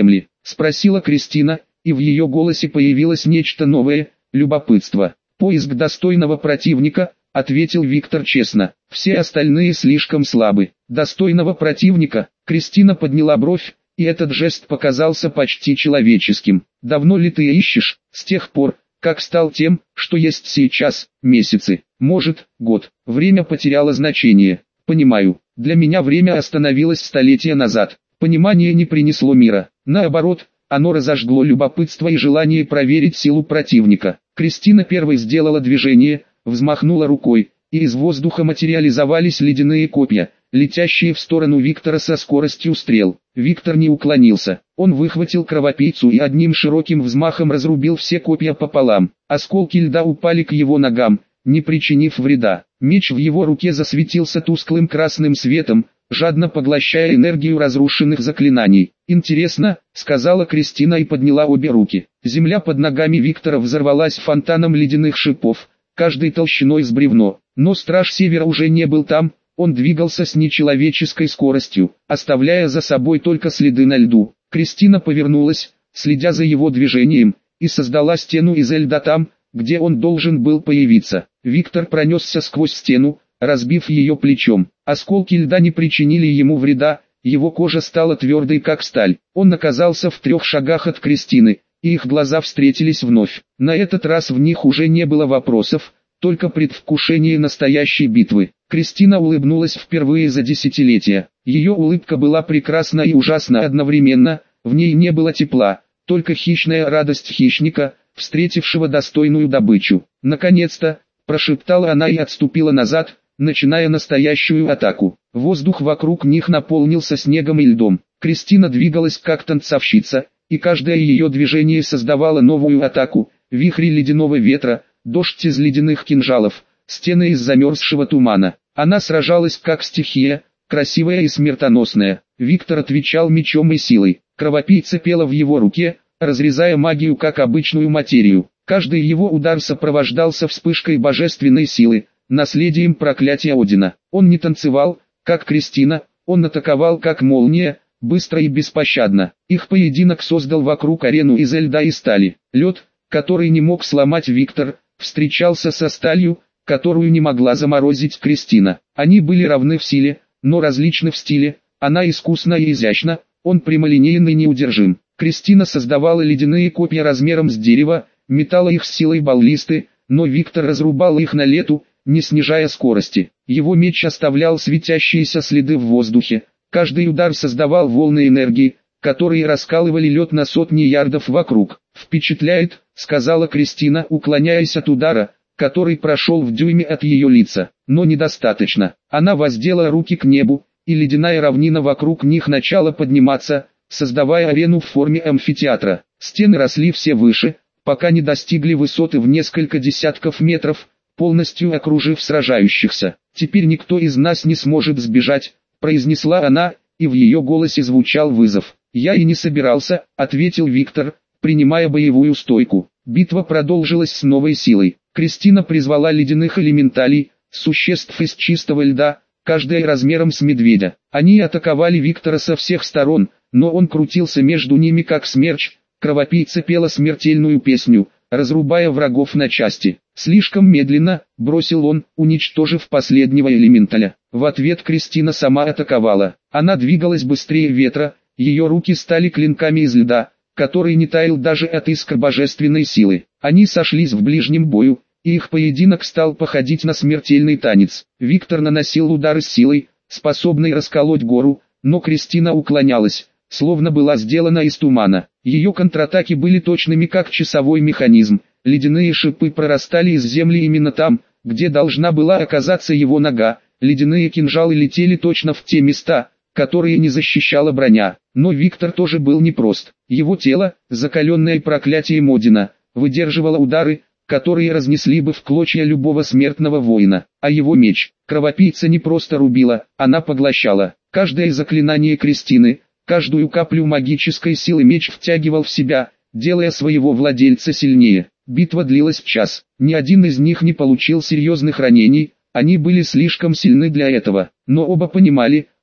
спросила Кристина, и в ее голосе появилось нечто новое, любопытство. «Поиск достойного противника», — ответил Виктор честно. «Все остальные слишком слабы». «Достойного противника?» Кристина подняла бровь, и этот жест показался почти человеческим. «Давно ли ты ищешь?» «С тех пор, как стал тем, что есть сейчас, месяцы, может, год. Время потеряло значение. Понимаю, для меня время остановилось столетия назад. Понимание не принесло мира. Наоборот, оно разожгло любопытство и желание проверить силу противника». Кристина первой сделала движение, взмахнула рукой, и из воздуха материализовались ледяные копья, летящие в сторону Виктора со скоростью стрел. Виктор не уклонился. Он выхватил кровопийцу и одним широким взмахом разрубил все копья пополам. Осколки льда упали к его ногам, не причинив вреда. Меч в его руке засветился тусклым красным светом, жадно поглощая энергию разрушенных заклинаний. «Интересно», — сказала Кристина и подняла обе руки. Земля под ногами Виктора взорвалась фонтаном ледяных шипов, каждой толщиной с бревно. Но страж Севера уже не был там, он двигался с нечеловеческой скоростью, оставляя за собой только следы на льду. Кристина повернулась, следя за его движением, и создала стену из льда там, где он должен был появиться. Виктор пронесся сквозь стену, разбив ее плечом. Осколки льда не причинили ему вреда, его кожа стала твердой как сталь. Он оказался в 3 шагах от Кристины, и их глаза встретились вновь. На этот раз в них уже не было вопросов, только предвкушение настоящей битвы. Кристина улыбнулась впервые за десятилетия. Ее улыбка была прекрасна и ужасна одновременно, в ней не было тепла, только хищная радость хищника, встретившего достойную добычу. «Наконец-то!» – прошептала она и отступила назад, начиная настоящую атаку. Воздух вокруг них наполнился снегом и льдом. Кристина двигалась как танцовщица, и каждое ее движение создавало новую атаку, вихри ледяного ветра, дождь из ледяных кинжалов, стены из замерзшего тумана. Она сражалась как стихия, красивая и смертоносная. Виктор отвечал мечом и силой. Кровопийца пела в его руке, разрезая магию как обычную материю. Каждый его удар сопровождался вспышкой божественной силы, наследием проклятия Одина. Он не танцевал, как Кристина, он атаковал как молния, быстро и беспощадно. Их поединок создал вокруг арену из льда и стали. Лед, который не мог сломать Виктор, встречался со сталью, которую не могла заморозить Кристина. Они были равны в силе, но различны в стиле. Она искусна и изящна, он прямолинейный и неудержим. Кристина создавала ледяные копья размером с дерево, метала их с силой баллисты, но Виктор разрубал их на лету, не снижая скорости. Его меч оставлял светящиеся следы в воздухе. Каждый удар создавал волны энергии, которые раскалывали лед на сотни ярдов вокруг. «Впечатляет», — сказала Кристина, уклоняясь от удара, который прошел в дюйме от ее лица. Но недостаточно. Она воздела руки к небу, и ледяная равнина вокруг них начала подниматься, создавая арену в форме амфитеатра. Стены росли все выше, пока не достигли высоты в несколько десятков метров, полностью окружив сражающихся. «Теперь никто из нас не сможет сбежать», — произнесла она, и в ее голосе звучал вызов. «Я и не собирался», — ответил Виктор, принимая боевую стойку. Битва продолжилась с новой силой. Кристина призвала ледяных элементалей, существ из чистого льда, каждая размером с медведя. Они атаковали Виктора со всех сторон, но он крутился между ними как смерч. Кровопийца пела смертельную песню, разрубая врагов на части. «Слишком медленно», — бросил он, уничтожив последнего элементаля. В ответ Кристина сама атаковала. Она двигалась быстрее ветра, ее руки стали клинками из льда, который не таял даже от искр божественной силы. Они сошлись в ближнем бою, и их поединок стал походить на смертельный танец. Виктор наносил удары с силой, способной расколоть гору, но Кристина уклонялась, словно была сделана из тумана. Ее контратаки были точными как часовой механизм. Ледяные шипы прорастали из земли именно там, где должна была оказаться его нога. Ледяные кинжалы летели точно в те места, которые не защищала броня. Но Виктор тоже был непрост. Его тело, закаленное проклятием Одина, выдерживало удары, которые разнесли бы в клочья любого смертного воина. А его меч, кровопийца, не просто рубила, она поглощала. Каждое заклинание Кристины, каждую каплю магической силы меч втягивал в себя, делая своего владельца сильнее. Битва длилась час. Ни один из них не получил серьезных ранений, они были слишком сильны для этого. Но оба понимали,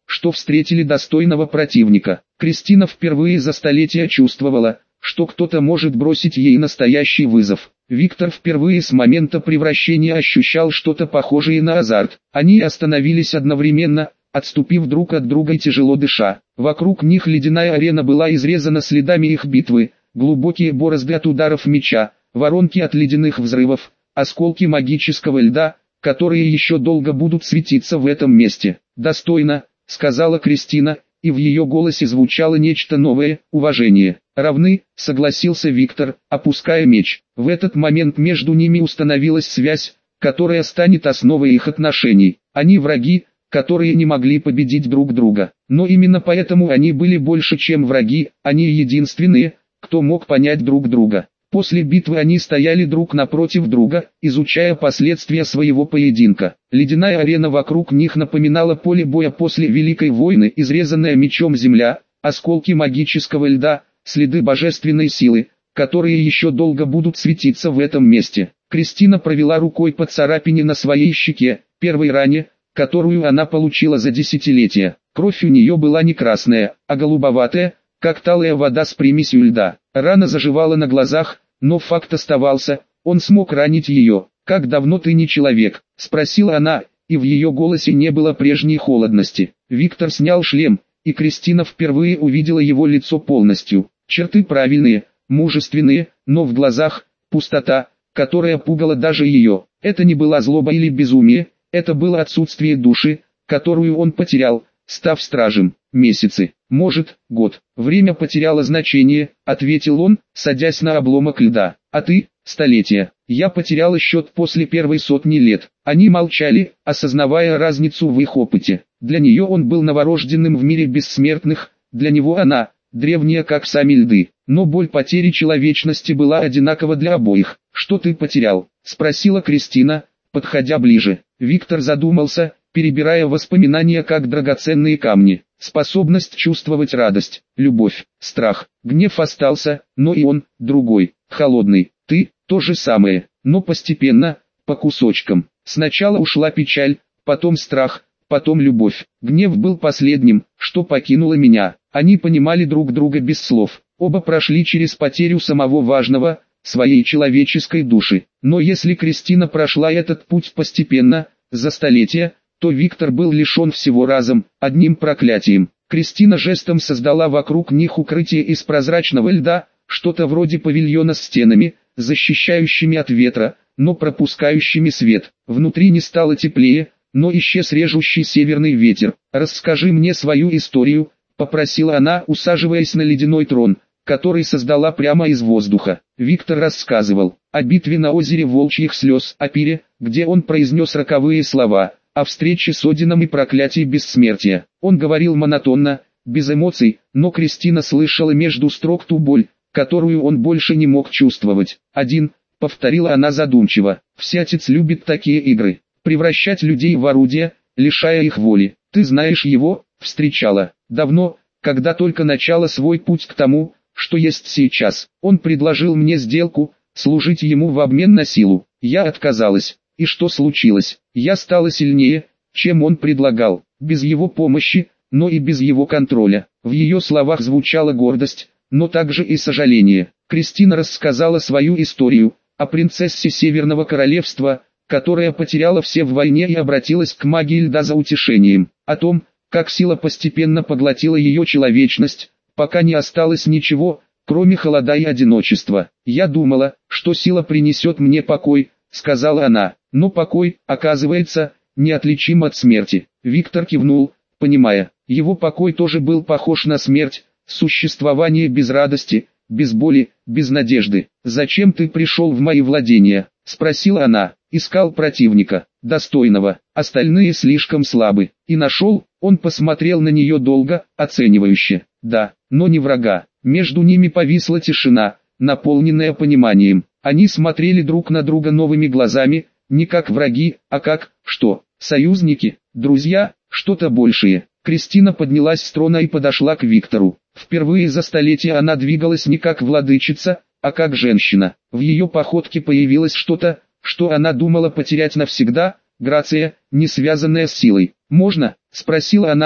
что встретили достойного противника. Кристина впервые за столетия чувствовала, что кто-то может бросить ей настоящий вызов. Виктор впервые с момента превращения ощущал что-то похожее на азарт. Они остановились одновременно, отступив друг от друга и тяжело дыша. Вокруг них ледяная арена была изрезана следами их битвы, глубокие борозды от ударов меча, воронки от ледяных взрывов, осколки магического льда, которые еще долго будут светиться в этом месте. «Достойно», — сказала Кристина, и в ее голосе звучало нечто новое, уважение. «Равны», — согласился Виктор, опуская меч. В этот момент между ними установилась связь, которая станет основой их отношений. Они враги, которые не могли победить друг друга. Но именно поэтому они были больше, чем враги, они единственные, кто мог понять друг друга. После битвы они стояли друг напротив друга, изучая последствия своего поединка. Ледяная арена вокруг них напоминала поле боя после Великой войны, изрезанная мечом земля, осколки магического льда, следы божественной силы, которые еще долго будут светиться в этом месте. Кристина провела рукой по царапине на своей щеке, первой ране, которую она получила за десятилетия. Кровь у нее была не красная, а голубоватая, как талая вода с примесью льда. Рана заживала на глазах, но факт оставался, он смог ранить ее. «Как давно ты не человек?» – спросила она, и в ее голосе не было прежней холодности. Виктор снял шлем, и Кристина впервые увидела его лицо полностью. Черты правильные, мужественные, но в глазах пустота, которая пугала даже ее. Это не была злоба или безумие, это было отсутствие души, которую он потерял, став стражем. «Месяцы, может, год. Время потеряло значение», — ответил он, садясь на обломок льда. «А ты? Столетия. Я потеряла счет после первой сотни лет». Они молчали, осознавая разницу в их опыте. Для нее он был новорожденным в мире бессмертных, для него она, древняя как сами льды. Но боль потери человечности была одинакова для обоих. «Что ты потерял?» — спросила Кристина, подходя ближе. Виктор задумался, перебирая воспоминания как драгоценные камни. Способность чувствовать радость, любовь, страх, гнев остался, но и он, другой, холодный. Ты, то же самое, но постепенно, по кусочкам. Сначала ушла печаль, потом страх, потом любовь. Гнев был последним, что покинуло меня. Они понимали друг друга без слов. Оба прошли через потерю самого важного, своей человеческой души. Но если Кристина прошла этот путь постепенно, за столетия, то Виктор был лишен всего разом, одним проклятием. Кристина жестом создала вокруг них укрытие из прозрачного льда, что-то вроде павильона с стенами, защищающими от ветра, но пропускающими свет. Внутри не стало теплее, но исчез режущий северный ветер. «Расскажи мне свою историю», — попросила она, усаживаясь на ледяной трон, который создала прямо из воздуха. Виктор рассказывал о битве на озере Волчьих слез, о пире, где он произнес роковые слова, о встрече с Одином и проклятии бессмертия. Он говорил монотонно, без эмоций, но Кристина слышала между строк ту боль, которую он больше не мог чувствовать. «Один», — повторила она задумчиво, — «всятец любит такие игры, превращать людей в орудия, лишая их воли. Ты знаешь его?» «Встречала. Давно, когда только начала свой путь к тому, что есть сейчас. Он предложил мне сделку, служить ему в обмен на силу. Я отказалась. И что случилось? Я стала сильнее, чем он предлагал, без его помощи, но и без его контроля». В ее словах звучала гордость, но также и сожаление. Кристина рассказала свою историю, о принцессе Северного Королевства, которая потеряла все в войне и обратилась к магии льда за утешением. О том, как сила постепенно поглотила ее человечность, пока не осталось ничего, кроме холода и одиночества. «Я думала, что сила принесет мне покой», — сказала она. «Но покой, оказывается, неотличим от смерти». Виктор кивнул, понимая, его покой тоже был похож на смерть, существование без радости, без боли, без надежды. «Зачем ты пришел в мои владения?» — спросила она. «Искал противника, достойного, остальные слишком слабы. И нашел». Он посмотрел на нее долго, оценивающе. «Да, но не врага». Между ними повисла тишина, наполненная пониманием. Они смотрели друг на друга новыми глазами, не как враги, а как, что, союзники, друзья, что-то большее. Кристина поднялась с трона и подошла к Виктору. Впервые за столетие она двигалась не как владычица, а как женщина. В ее походке появилось что-то, что она думала потерять навсегда, грация, не связанная с силой. «Можно?» — спросила она,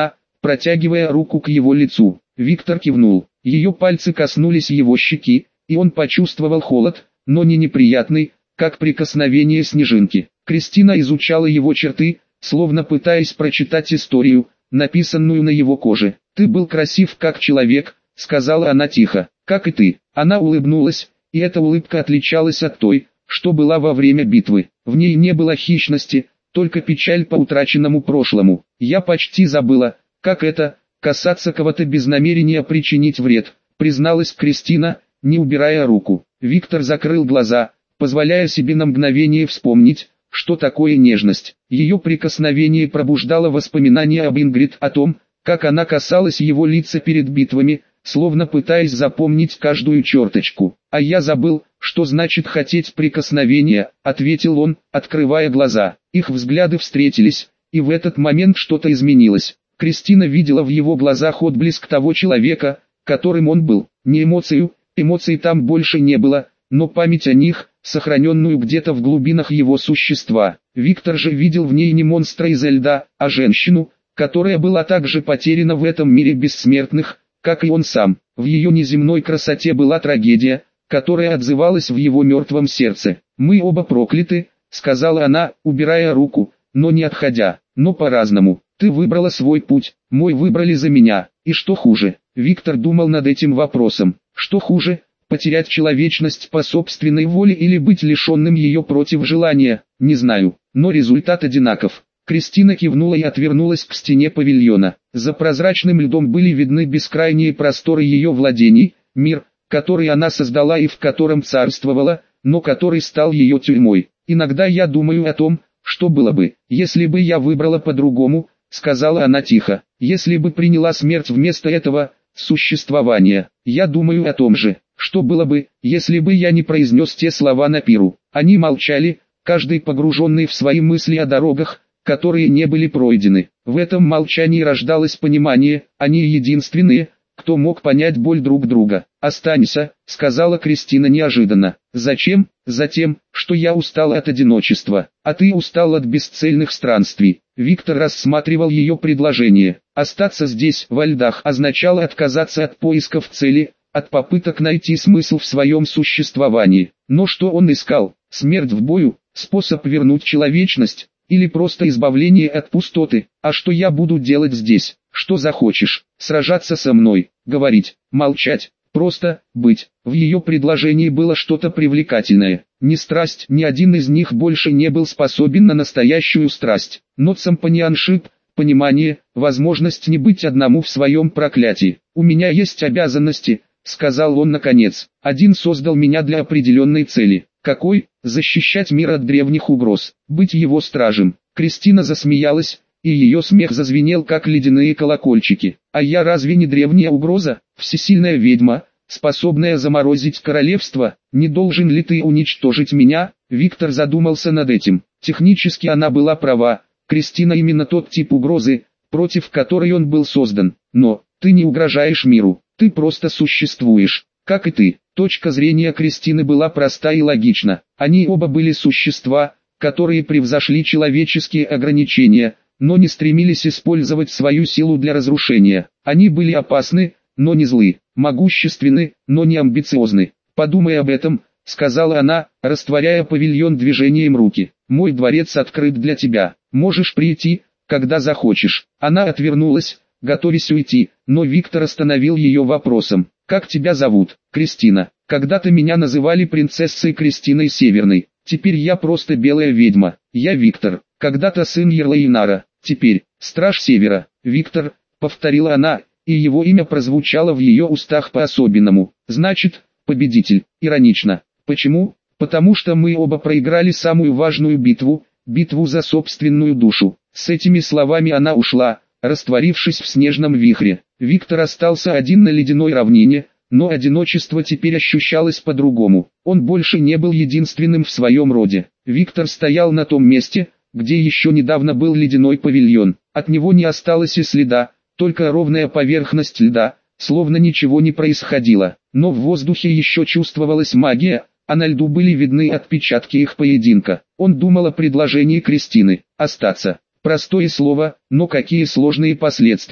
протягивая руку к его лицу. Виктор кивнул. Ее пальцы коснулись его щеки, и он почувствовал холод, но не неприятный, как прикосновение снежинки. Кристина изучала его черты, словно пытаясь прочитать историю, написанную на его коже. «Ты был красив как человек», — сказала она тихо, — «как и ты». Она улыбнулась, и эта улыбка отличалась от той, что была во время битвы. В ней не было хищности, только печаль по утраченному прошлому. «Я почти забыла, как это, касаться кого-то без намерения причинить вред», призналась Кристина, не убирая руку. Виктор закрыл глаза, позволяя себе на мгновение вспомнить, что такое нежность. Ее прикосновение пробуждало воспоминания об Ингрид, о том, как она касалась его лица перед битвами, словно пытаясь запомнить каждую черточку. «А я забыл, что значит хотеть прикосновения», — ответил он, открывая глаза. Их взгляды встретились, и в этот момент что-то изменилось. Кристина видела в его глазах отблеск того человека, которым он был. Не эмоцию, эмоций там больше не было, но память о них, сохраненную где-то в глубинах его существа. Виктор же видел в ней не монстра изо льда, а женщину, которая была так же потеряна в этом мире бессмертных, как и он сам. В ее неземной красоте была трагедия, которая отзывалась в его мертвом сердце. «Мы оба прокляты», — сказала она, убирая руку, но не отходя. «Но по-разному. Ты выбрала свой путь, мой выбрали за меня. И что хуже?» Виктор думал над этим вопросом. Что хуже? Потерять человечность по собственной воле или быть лишенным ее против желания? Не знаю, но результат одинаков. Кристина кивнула и отвернулась к стене павильона. За прозрачным льдом были видны бескрайние просторы ее владений, мир, который она создала и в котором царствовала, но который стал ее тюрьмой. «Иногда я думаю о том, что было бы, если бы я выбрала по-другому», — сказала она тихо. «Если бы приняла смерть вместо этого существования. Я думаю о том же, что было бы, если бы я не произнес те слова на пиру». Они молчали, каждый погруженный в свои мысли о дорогах, которые не были пройдены. В этом молчании рождалось понимание, они единственные, кто мог понять боль друг друга. «Останься», — сказала Кристина неожиданно. «Зачем?» «Затем, что я устал от одиночества, а ты устал от бесцельных странствий». Виктор рассматривал ее предложение. Остаться здесь, во льдах, означало отказаться от поисков цели, от попыток найти смысл в своем существовании. Но что он искал? Смерть в бою, способ вернуть человечность, или просто избавление от пустоты? «А что я буду делать здесь? Что захочешь? Сражаться со мной, говорить, молчать, просто быть». В ее предложении было что-то привлекательное. Ни страсть, ни один из них больше не был способен на настоящую страсть. Но компаньоншип, понимание, возможность не быть одному в своем проклятии. «У меня есть обязанности», — сказал он наконец. «Один создал меня для определенной цели». «Какой?» «Защищать мир от древних угроз, быть его стражем». Кристина засмеялась, и ее смех зазвенел как ледяные колокольчики. «А я разве не древняя угроза? Всесильная ведьма, способная заморозить королевство? Не должен ли ты уничтожить меня?» Виктор задумался над этим. Технически она была права, Кристина именно тот тип угрозы, против которой он был создан. «Но, ты не угрожаешь миру, ты просто существуешь, как и ты». Точка зрения Кристины была проста и логична. Они оба были существа, которые превзошли человеческие ограничения, но не стремились использовать свою силу для разрушения. Они были опасны, но не злы, могущественны, но не амбициозны. «Подумай об этом», — сказала она, растворяя павильон движением руки. «Мой дворец открыт для тебя. Можешь прийти, когда захочешь». Она отвернулась, готовясь уйти, но Виктор остановил ее вопросом. «Как тебя зовут?» «Кристина. Когда-то меня называли принцессой Кристиной Северной. Теперь я просто белая ведьма. Я Виктор. Когда-то сын Ярлаинара. Теперь страж Севера». «Виктор», — повторила она, и его имя прозвучало в ее устах по-особенному. «Значит, победитель». Иронично. «Почему?» «Потому что мы оба проиграли самую важную битву, битву за собственную душу». С этими словами она ушла, растворившись в снежном вихре. Виктор остался один на ледяной равнине, но одиночество теперь ощущалось по-другому. Он больше не был единственным в своем роде. Виктор стоял на том месте, где еще недавно был ледяной павильон. От него не осталось и следа, только ровная поверхность льда, словно ничего не происходило. Но в воздухе еще чувствовалась магия, а на льду были видны отпечатки их поединка. Он думал о предложении Кристины – остаться. Простое слово, но какие сложные последствия.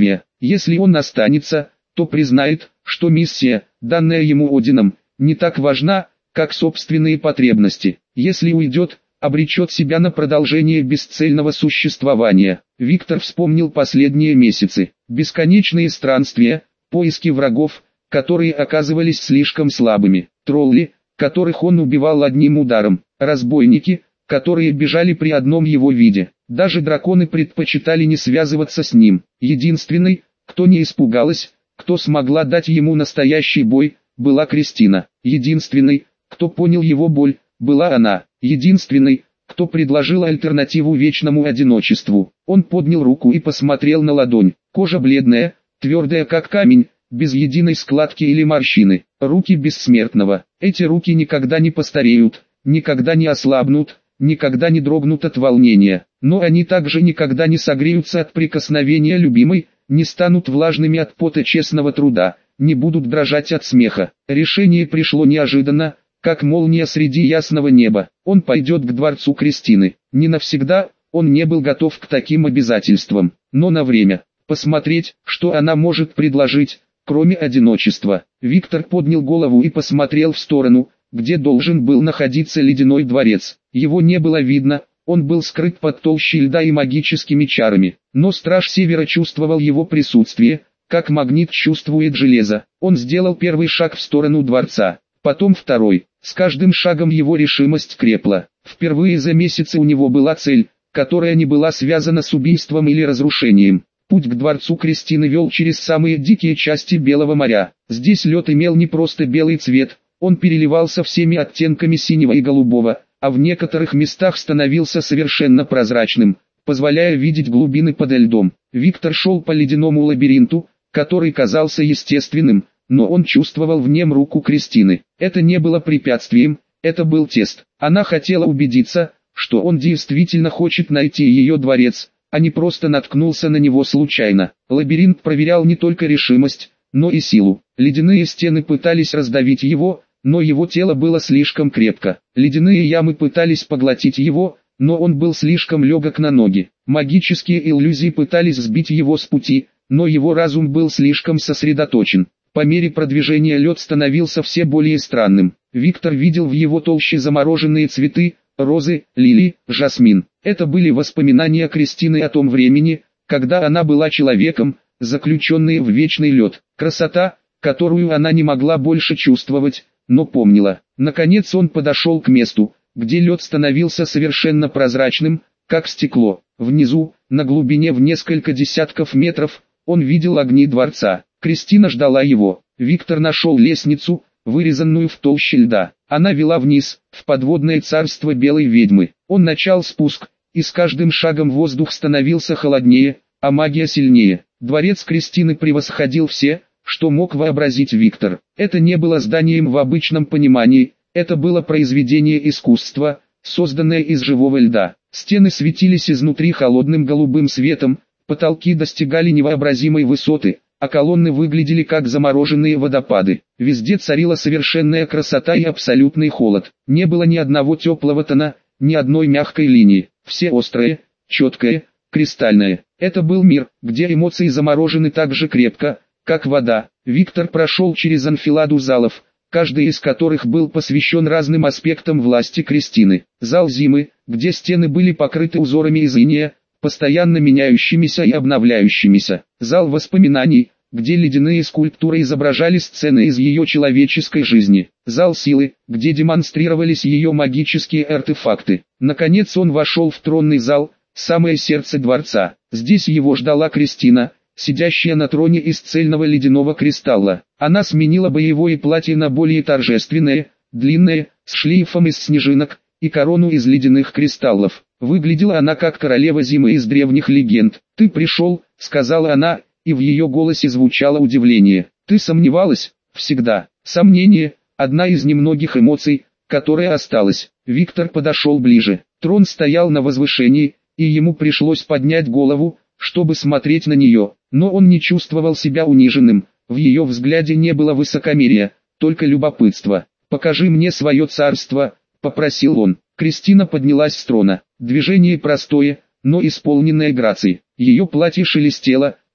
Если он останется, то признает, что миссия, данная ему Одином, не так важна, как собственные потребности. Если уйдет, обречет себя на продолжение бесцельного существования. Виктор вспомнил последние месяцы. Бесконечные странствия, поиски врагов, которые оказывались слишком слабыми. Тролли, которых он убивал одним ударом. Разбойники, которые бежали при одном его виде. Даже драконы предпочитали не связываться с ним. Единственной, кто не испугалась, кто смогла дать ему настоящий бой, была Кристина. Единственной, кто понял его боль, была она. Единственной, кто предложил альтернативу вечному одиночеству. Он поднял руку и посмотрел на ладонь. Кожа бледная, твердая как камень, без единой складки или морщины. Руки бессмертного. Эти руки никогда не постареют, никогда не ослабнут, никогда не дрогнут от волнения. Но они также никогда не согреются от прикосновения любимой, не станут влажными от пота честного труда, не будут дрожать от смеха. Решение пришло неожиданно, как молния среди ясного неба. Он пойдет к дворцу Кристины. Не навсегда, он не был готов к таким обязательствам, но на время. Посмотреть, что она может предложить, кроме одиночества. Виктор поднял голову и посмотрел в сторону, где должен был находиться ледяной дворец. Его не было видно, он был скрыт под толщей льда и магическими чарами. Но страж Севера чувствовал его присутствие, как магнит чувствует железо. Он сделал первый шаг в сторону дворца, потом второй. С каждым шагом его решимость крепла. Впервые за месяцы у него была цель, которая не была связана с убийством или разрушением. Путь к дворцу Кристины вел через самые дикие части Белого моря. Здесь лед имел не просто белый цвет, он переливался всеми оттенками синего и голубого, а в некоторых местах становился совершенно прозрачным, позволяя видеть глубины подо льдом. Виктор шел по ледяному лабиринту, который казался естественным, но он чувствовал в нем руку Кристины. Это не было препятствием, это был тест. Она хотела убедиться, что он действительно хочет найти ее дворец, а не просто наткнулся на него случайно. Лабиринт проверял не только решимость, но и силу. Ледяные стены пытались раздавить его, но его тело было слишком крепко. Ледяные ямы пытались поглотить его, но он был слишком легок на ноги. Магические иллюзии пытались сбить его с пути, но его разум был слишком сосредоточен. По мере продвижения лед становился все более странным. Виктор видел в его толще замороженные цветы, розы, лилии, жасмин. Это были воспоминания Кристины о том времени, когда она была человеком, заключенной в вечный лед. Красота, которую она не могла больше чувствовать, но помнила. Наконец он подошел к месту, где лед становился совершенно прозрачным, как стекло. Внизу, на глубине в несколько десятков метров, он видел огни дворца. Кристина ждала его. Виктор нашел лестницу, вырезанную в толще льда. Она вела вниз, в подводное царство белой ведьмы. Он начал спуск, и с каждым шагом воздух становился холоднее, а магия сильнее. Дворец Кристины превосходил все, что мог вообразить Виктор. Это не было зданием в обычном понимании, это было произведение искусства, созданное из живого льда. Стены светились изнутри холодным голубым светом, потолки достигали невообразимой высоты, а колонны выглядели как замороженные водопады. Везде царила совершенная красота и абсолютный холод. Не было ни одного теплого тона, ни одной мягкой линии. Все острые, четкое, кристальное. Это был мир, где эмоции заморожены так же крепко, как вода. Виктор прошел через анфиладу залов, каждый из которых был посвящен разным аспектам власти Кристины. Зал зимы, где стены были покрыты узорами из инея, постоянно меняющимися и обновляющимися. Зал воспоминаний, где ледяные скульптуры изображали сцены из ее человеческой жизни. Зал силы, где демонстрировались ее магические артефакты. Наконец он вошел в тронный зал, самое сердце дворца. Здесь его ждала Кристина, сидящая на троне из цельного ледяного кристалла. Она сменила боевое платье на более торжественное, длинное, с шлейфом из снежинок, и корону из ледяных кристаллов. Выглядела она как королева зимы из древних легенд. «Ты пришел», — сказала она, и в ее голосе звучало удивление. «Ты сомневалась?» «Всегда». Сомнение — одна из немногих эмоций, которая осталась. Виктор подошел ближе. Трон стоял на возвышении, и ему пришлось поднять голову, чтобы смотреть на нее. Но он не чувствовал себя униженным. В ее взгляде не было высокомерия, только любопытство. «Покажи мне свое царство», — попросил он. Кристина поднялась с трона. Движение простое, но исполненное грацией. Ее платье шелестело,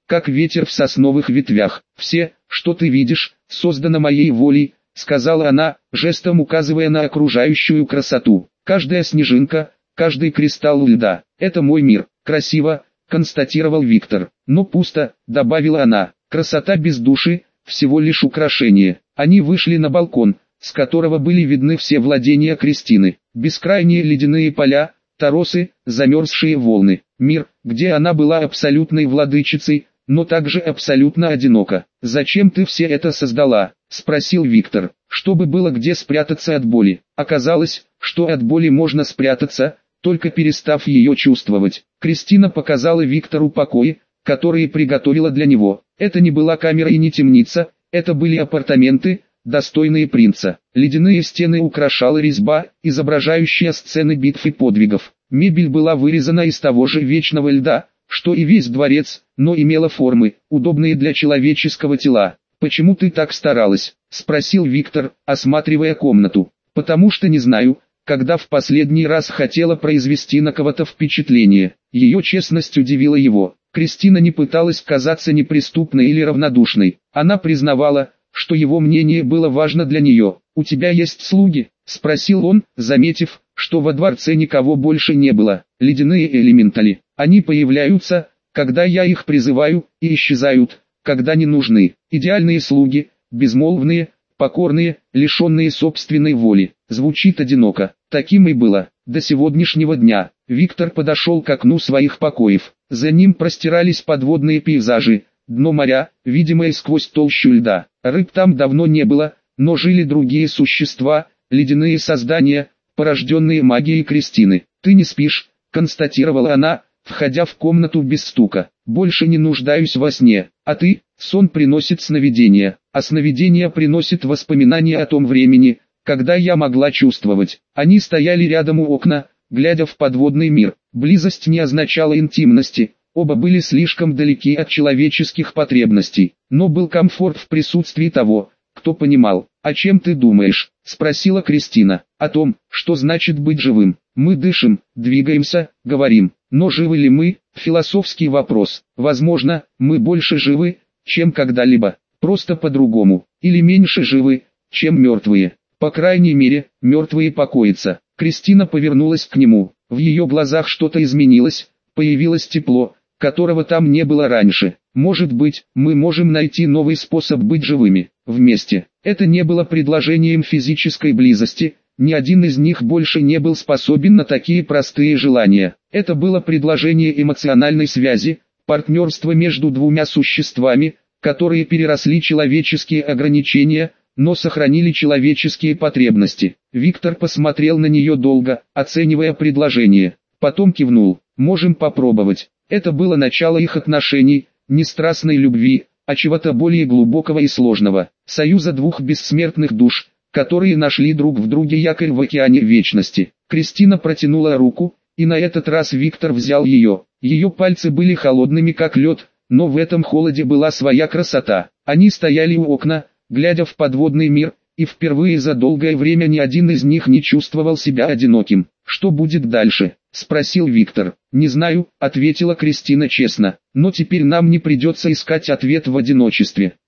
как ветер в сосновых ветвях. Все, что ты видишь, создано моей волей, сказала она, жестом указывая на окружающую красоту. Каждая снежинка, каждый кристалл льда – это мой мир. Красиво, констатировал Виктор. Но пусто, добавила она. Красота без души, всего лишь украшение. Они вышли на балкон, с которого были видны все владения Кристины. Бескрайние ледяные поля, торосы, замерзшие волны. Мир, где она была абсолютной владычицей, но также абсолютно одинока. «Зачем ты все это создала?» – спросил Виктор. «Чтобы было где спрятаться от боли». Оказалось, что от боли можно спрятаться, только перестав ее чувствовать. Кристина показала Виктору покои, которые приготовила для него. Это не была камера и не темница, это были апартаменты, достойные принца. Ледяные стены украшала резьба, изображающая сцены битв и подвигов. Мебель была вырезана из того же вечного льда, что и весь дворец, но имела формы, удобные для человеческого тела. «Почему ты так старалась?» – спросил Виктор, осматривая комнату. «Потому что не знаю, когда в последний раз хотела произвести на кого-то впечатление». Ее честность удивила его. Кристина не пыталась казаться неприступной или равнодушной. Она признавала, что его мнение было важно для нее. «У тебя есть слуги?» – спросил он, заметив, что во дворце никого больше не было. «Ледяные элементали. Они появляются, когда я их призываю, и исчезают, когда не нужны. Идеальные слуги, безмолвные, покорные, лишенные собственной воли». Звучит одиноко. Таким и было. До сегодняшнего дня. Виктор подошел к окну своих покоев. За ним простирались подводные пейзажи, дно моря, видимое сквозь толщу льда. Рыб там давно не было, но жили другие существа, ледяные создания, порожденные магией Кристины. «Ты не спишь», — констатировала она, входя в комнату без стука. «Больше не нуждаюсь во сне. А ты?» «Сон приносит сновидения, а сновидения приносит воспоминания о том времени, когда я могла чувствовать». Они стояли рядом у окна, глядя в подводный мир. Близость не означала интимности, оба были слишком далеки от человеческих потребностей. Но был комфорт в присутствии того, кто понимал. «О чем ты думаешь?» – спросила Кристина. «О том, что значит быть живым. Мы дышим, двигаемся, говорим. Но живы ли мы? Философский вопрос. Возможно, мы больше живы, чем когда-либо. Просто по-другому. Или меньше живы, чем мертвые. По крайней мере, мертвые покоятся». Кристина повернулась к нему. В ее глазах что-то изменилось, появилось тепло, которого там не было раньше. «Может быть, мы можем найти новый способ быть живыми, вместе». Это не было предложением физической близости, ни один из них больше не был способен на такие простые желания. Это было предложение эмоциональной связи, партнерства между двумя существами, которые переросли человеческие ограничения, но сохранили человеческие потребности. Виктор посмотрел на нее долго, оценивая предложение. Потом кивнул. «Можем попробовать». Это было начало их отношений, не страстной любви, а чего-то более глубокого и сложного. Союза двух бессмертных душ, которые нашли друг в друге якорь в океане вечности. Кристина протянула руку, и на этот раз Виктор взял ее. Ее пальцы были холодными как лед, но в этом холоде была своя красота. Они стояли у окна, глядя в подводный мир, и впервые за долгое время ни один из них не чувствовал себя одиноким. «Что будет дальше?» – спросил Виктор. «Не знаю», – ответила Кристина честно, – «но теперь нам не придется искать ответ в одиночестве.